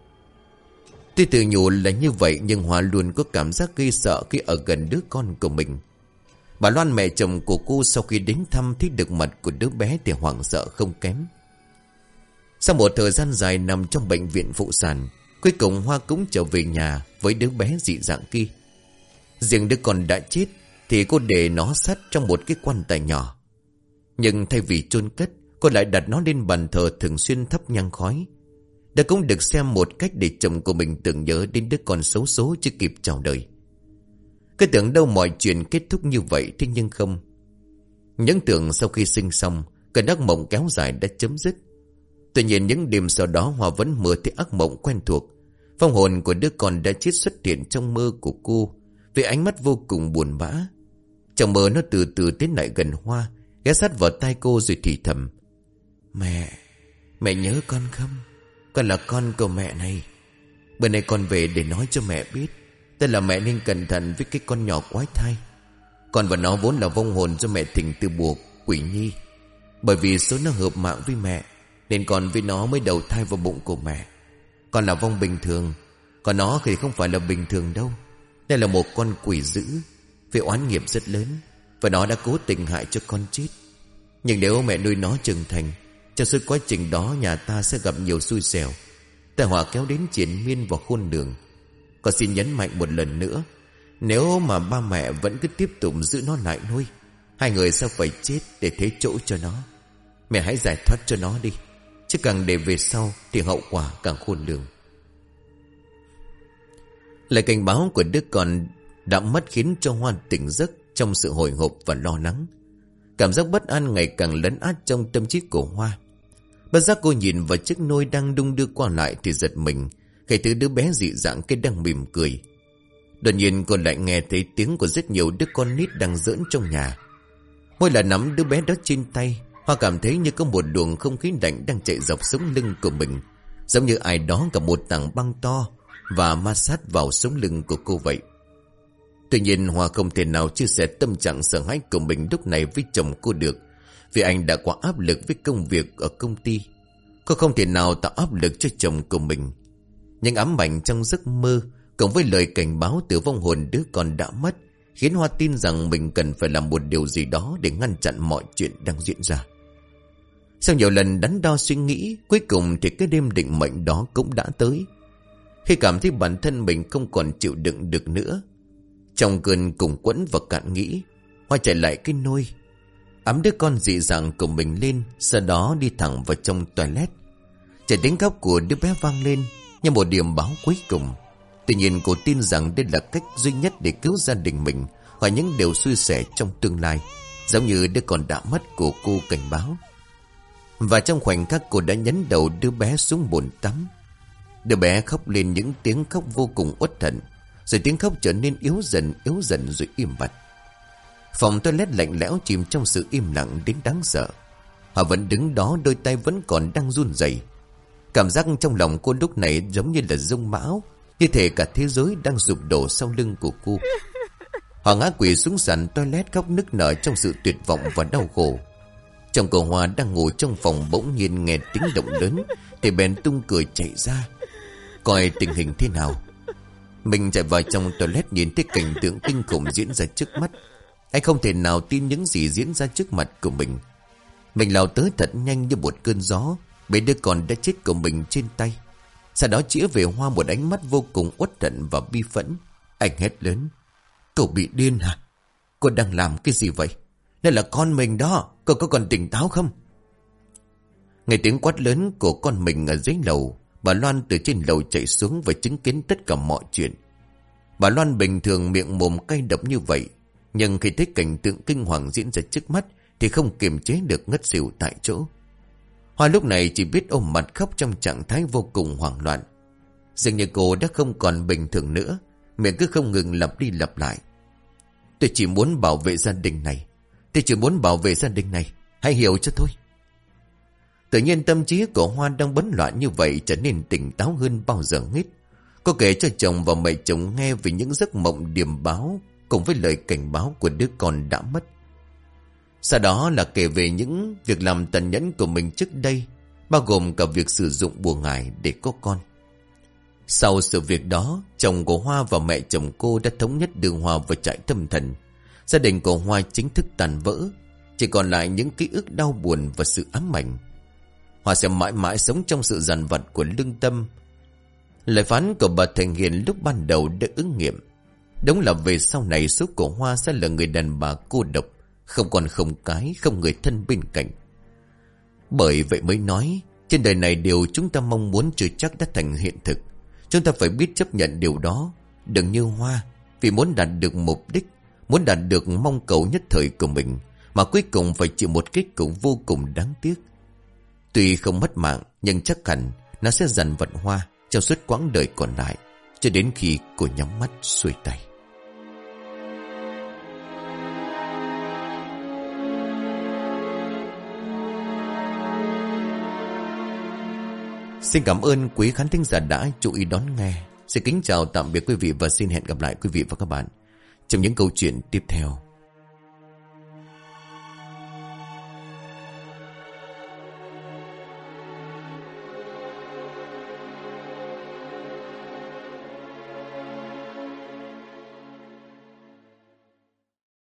Tuy tự nhủ là như vậy, nhưng Hoa luôn có cảm giác gây sợ khi ở gần đứa con của mình. Bà Loan, mẹ chồng của cô, sau khi đến thăm thấy được mặt của đứa bé thì hoảng sợ không kém. Sau Sau một thời gian dài nằm trong bệnh viện phụ sản, cuối cùng Hoa cũng trở về nhà với đứa bé dị dạng kia. Riêng đứa con đã chết thì cô để nó sát trong một cái quan tài nhỏ. Nhưng thay vì chôn cất, cô lại đặt nó lên bàn thờ thường xuyên thắp nhang khói. Đó cũng được xem một cách để chồng của mình tưởng nhớ đến đứa con xấu số chưa kịp chào đời. Cứ tưởng đâu mọi chuyện kết thúc như vậy, thế nhưng không. Những tưởng sau khi sinh xong, cơn ác mộng kéo dài đã chấm dứt. Tuy nhiên những đêm sau đó Hoa vẫn mơ thấy ác mộng quen thuộc. Vong hồn của đứa con đã chết xuất hiện trong mơ của cô, với ánh mắt vô cùng buồn bã. Trong mơ nó từ từ tiến lại gần Hoa, ghé sát vào tai cô rồi thì thầm: Mẹ, mẹ nhớ con không? Con là con của mẹ này. Bữa nay con về để nói cho mẹ biết, tức là mẹ nên cẩn thận với cái con nhỏ quái thai. Con và nó vốn là vong hồn do mẹ thỉnh từ buộc quỷ nhi. Bởi vì số nó hợp mạng với mẹ, nên con với nó mới đầu thai vào bụng của mẹ. Con là vong bình thường, còn nó thì không phải là bình thường đâu. Đây là một con quỷ dữ, với oán nghiệp rất lớn, và nó đã cố tình hại cho con chết. Nhưng nếu mẹ nuôi nó trưởng thành, trong suốt quá trình đó nhà ta sẽ gặp nhiều xui xẻo, tai họa kéo đến triền miên và khôn lường. Con xin nhấn mạnh một lần nữa, nếu mà ba mẹ vẫn cứ tiếp tục giữ nó lại nuôi, hai người sẽ phải chết để thế chỗ cho nó. Mẹ hãy giải thoát cho nó đi, chứ càng để về sau thì hậu quả càng khôn lường. Lời cảnh báo của đứa con đã mất khiến cho Hoa tỉnh giấc trong sự hồi hộp và lo lắng. Cảm giác bất an ngày càng lấn át trong tâm trí của Hoa. Bất giác cô nhìn vào chiếc nôi đang đung đưa qua lại thì giật mình khi thấy đứa bé dị dạng kia đang mỉm cười. Đột nhiên cô lại nghe thấy tiếng của rất nhiều đứa con nít đang giỡn trong nhà. Mỗi lần nắm đứa bé đó trên tay, Hoa cảm thấy như có một luồng không khí lạnh đang chạy dọc sống lưng của mình, giống như ai đó cầm một tảng băng to và ma sát vào sống lưng của cô vậy. Tuy nhiên Hoa không thể nào chia sẻ tâm trạng sợ hãi của mình lúc này với chồng cô được, vì anh đã quá áp lực với công việc ở công ty. Cô không thể nào tạo áp lực cho chồng của mình. Nhưng ám ảnh trong giấc mơ cộng với lời cảnh báo từ vong hồn đứa con đã mất khiến Hoa tin rằng mình cần phải làm một điều gì đó để ngăn chặn mọi chuyện đang diễn ra. Sau nhiều lần đắn đo suy nghĩ, cuối cùng thì cái đêm định mệnh đó cũng đã tới. Khi cảm thấy bản thân mình không còn chịu đựng được nữa, trong cơn cùng quẫn và cạn nghĩ, Hoa chạy lại cái nôi, ấm đứa con dị dạng của mình lên, sau đó đi thẳng vào trong toilet. Chạy tiếng khóc của đứa bé vang lên như một điểm báo cuối cùng. Tuy nhiên cô tin rằng đây là cách duy nhất để cứu gia đình mình khỏi những điều xui xẻo trong tương lai, giống như đứa con đã mất của cô cảnh báo. Và trong khoảnh khắc cô đã nhấn đầu đứa bé xuống bồn tắm. Đứa bé khóc lên những tiếng khóc vô cùng uất hận, rồi tiếng khóc trở nên yếu dần yếu dần rồi im bặt. Phòng toilet lạnh lẽo chìm trong sự im lặng đến đáng sợ. Họ vẫn đứng đó, đôi tay vẫn còn đang run rẩy. Cảm giác trong lòng cô lúc này giống như là rông bão, như thể cả thế giới đang sụp đổ sau lưng của cô. Họ ngã quỵ xuống sàn toilet khóc nức nở trong sự tuyệt vọng và đau khổ. Chồng của Hoa đang ngủ trong phòng bỗng nhiên nghe tiếng động lớn thì bèn tung cười chạy ra coi tình hình thế nào. Mình chạy vào trong toilet nhìn thấy cảnh tượng kinh khủng diễn ra trước mắt. Anh không thể nào tin những gì diễn ra trước mặt của mình. Mình lao tới thật nhanh như một cơn gió, bế đứa con đã chết của mình trên tay. Sau đó chĩa về Hoa một ánh mắt vô cùng uất hận và bi phẫn. Anh hét lớn: Cậu bị điên hả? Cô đang làm cái gì vậy? Đây là con mình đó, cậu có còn tỉnh táo không? Nghe tiếng quát lớn của con mình ở dưới lầu, bà Loan từ trên lầu chạy xuống và chứng kiến tất cả mọi chuyện. Bà Loan bình thường miệng mồm cay độc như vậy, nhưng khi thấy cảnh tượng kinh hoàng diễn ra trước mắt thì không kiềm chế được ngất xỉu tại chỗ. Hoa lúc này chỉ biết ôm mặt khóc trong trạng thái vô cùng hoảng loạn. Dường như cô đã không còn bình thường nữa, miệng cứ không ngừng lặp đi lặp lại: Tôi chỉ muốn bảo vệ gia đình này, tôi chỉ muốn bảo vệ gia đình này, hãy hiểu cho tôi. Tự nhiên tâm trí của Hoa đang bấn loạn như vậy trở nên tỉnh táo hơn bao giờ hết. Cô kể cho chồng và mẹ chồng nghe về những giấc mộng điềm báo cùng với lời cảnh báo của đứa con đã mất. Sau đó là kể về những việc làm tàn nhẫn của mình trước đây, bao gồm cả việc sử dụng bùa ngải để có con. Sau sự việc đó, chồng của Hoa và mẹ chồng cô đã thống nhất đưa Hoa vào trại tâm thần. Gia đình của Hoa chính thức tàn vỡ, chỉ còn lại những ký ức đau buồn và sự ám ảnh. Hoa sẽ mãi mãi sống trong sự dằn vặt của lương tâm. Lời phán của bà Thành Hiền lúc ban đầu đã ứng nghiệm. Đúng là về sau này số của Hoa sẽ là người đàn bà cô độc, không còn không cái, không người thân bên cạnh. Bởi vậy mới nói, trên đời này điều chúng ta mong muốn chưa chắc đã thành hiện thực. Chúng ta phải biết chấp nhận điều đó. Đừng như Hoa, vì muốn đạt được mục đích, muốn đạt được mong cầu nhất thời của mình, mà cuối cùng phải chịu một kết cục vô cùng đáng tiếc. Tuy không mất mạng, nhưng chắc hẳn nó sẽ dằn vặt Hoa trong suốt quãng đời còn lại, cho đến khi cô nhắm mắt xuôi tay. Xin cảm ơn quý khán thính giả đã chú ý đón nghe. Xin kính chào tạm biệt quý vị và xin hẹn gặp lại quý vị và các bạn trong những câu chuyện tiếp theo.